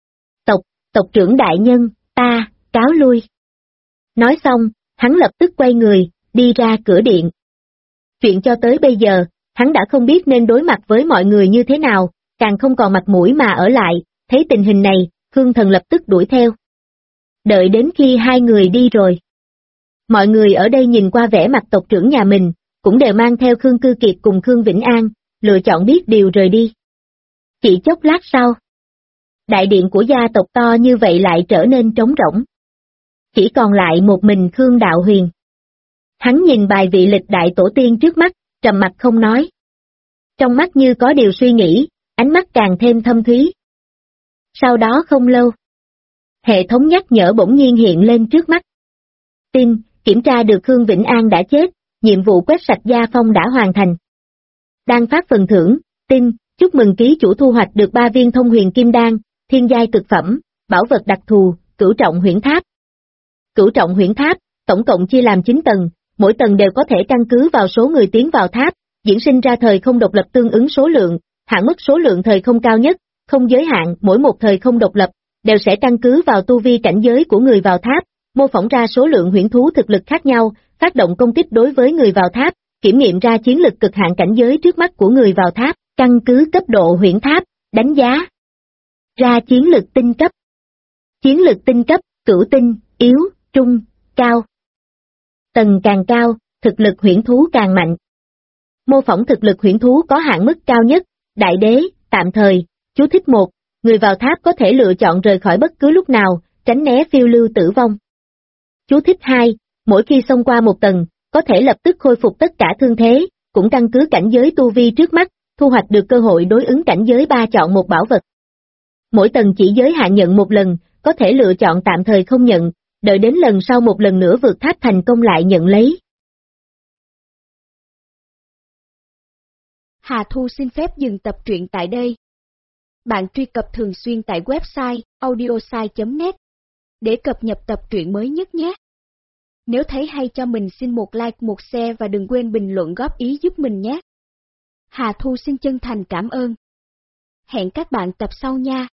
Tộc trưởng đại nhân, ta, cáo lui. Nói xong, hắn lập tức quay người, đi ra cửa điện. Chuyện cho tới bây giờ, hắn đã không biết nên đối mặt với mọi người như thế nào, càng không còn mặt mũi mà ở lại, thấy tình hình này, Khương Thần lập tức đuổi theo. Đợi đến khi hai người đi rồi. Mọi người ở đây nhìn qua vẻ mặt tộc trưởng nhà mình, cũng đều mang theo Khương Cư Kiệt cùng Khương Vĩnh An, lựa chọn biết điều rời đi. Chỉ chốc lát sau, đại điện của gia tộc to như vậy lại trở nên trống rỗng. Chỉ còn lại một mình Khương Đạo Huyền. Hắn nhìn bài vị lịch đại tổ tiên trước mắt, trầm mặc không nói. Trong mắt như có điều suy nghĩ, ánh mắt càng thêm thâm thúy. Sau đó không lâu, hệ thống nhắc nhở bỗng nhiên hiện lên trước mắt. Tin, kiểm tra được Khương Vĩnh An đã chết, nhiệm vụ quét sạch gia phong đã hoàn thành. Đang phát phần thưởng, tin, chúc mừng ký chủ thu hoạch được 3 viên thông huyền kim đan, thiên giai cực phẩm, bảo vật đặc thù, cửu trọng huyễn tháp. Cửu trọng huyễn tháp, tổng cộng chia làm 9 tầng, mỗi tầng đều có thể căn cứ vào số người tiến vào tháp, diễn sinh ra thời không độc lập tương ứng số lượng, hạn mức số lượng thời không cao nhất, không giới hạn, mỗi một thời không độc lập, đều sẽ căn cứ vào tu vi cảnh giới của người vào tháp, mô phỏng ra số lượng huyễn thú thực lực khác nhau, phát động công kích đối với người vào tháp, kiểm nghiệm ra chiến lực cực hạn cảnh giới trước mắt của người vào tháp, căn cứ cấp độ huyễn tháp, đánh giá ra chiến lực tinh cấp. Chiến lực tinh cấp, cửu tinh, yếu, trung, cao. Tầng càng cao, thực lực huyễn thú càng mạnh. Mô phỏng thực lực huyễn thú có hạn mức cao nhất, đại đế, tạm thời. Chú thích 1, người vào tháp có thể lựa chọn rời khỏi bất cứ lúc nào, tránh né phiêu lưu tử vong. Chú thích 2, mỗi khi xông qua một tầng, có thể lập tức khôi phục tất cả thương thế, cũng căn cứ cảnh giới tu vi trước mắt, thu hoạch được cơ hội đối ứng cảnh giới 3 chọn một bảo vật. Mỗi tầng chỉ giới hạn nhận một lần, có thể lựa chọn tạm thời không nhận, đợi đến lần sau một lần nữa vượt tháp thành công lại nhận lấy. Hà Thu xin phép dừng tập truyện tại đây. Bạn truy cập thường xuyên tại website audiosai.net để cập nhật tập truyện mới nhất nhé. Nếu thấy hay cho mình xin một like, một share và đừng quên bình luận góp ý giúp mình nhé. Hà Thu xin chân thành cảm ơn. Hẹn các bạn tập sau nha.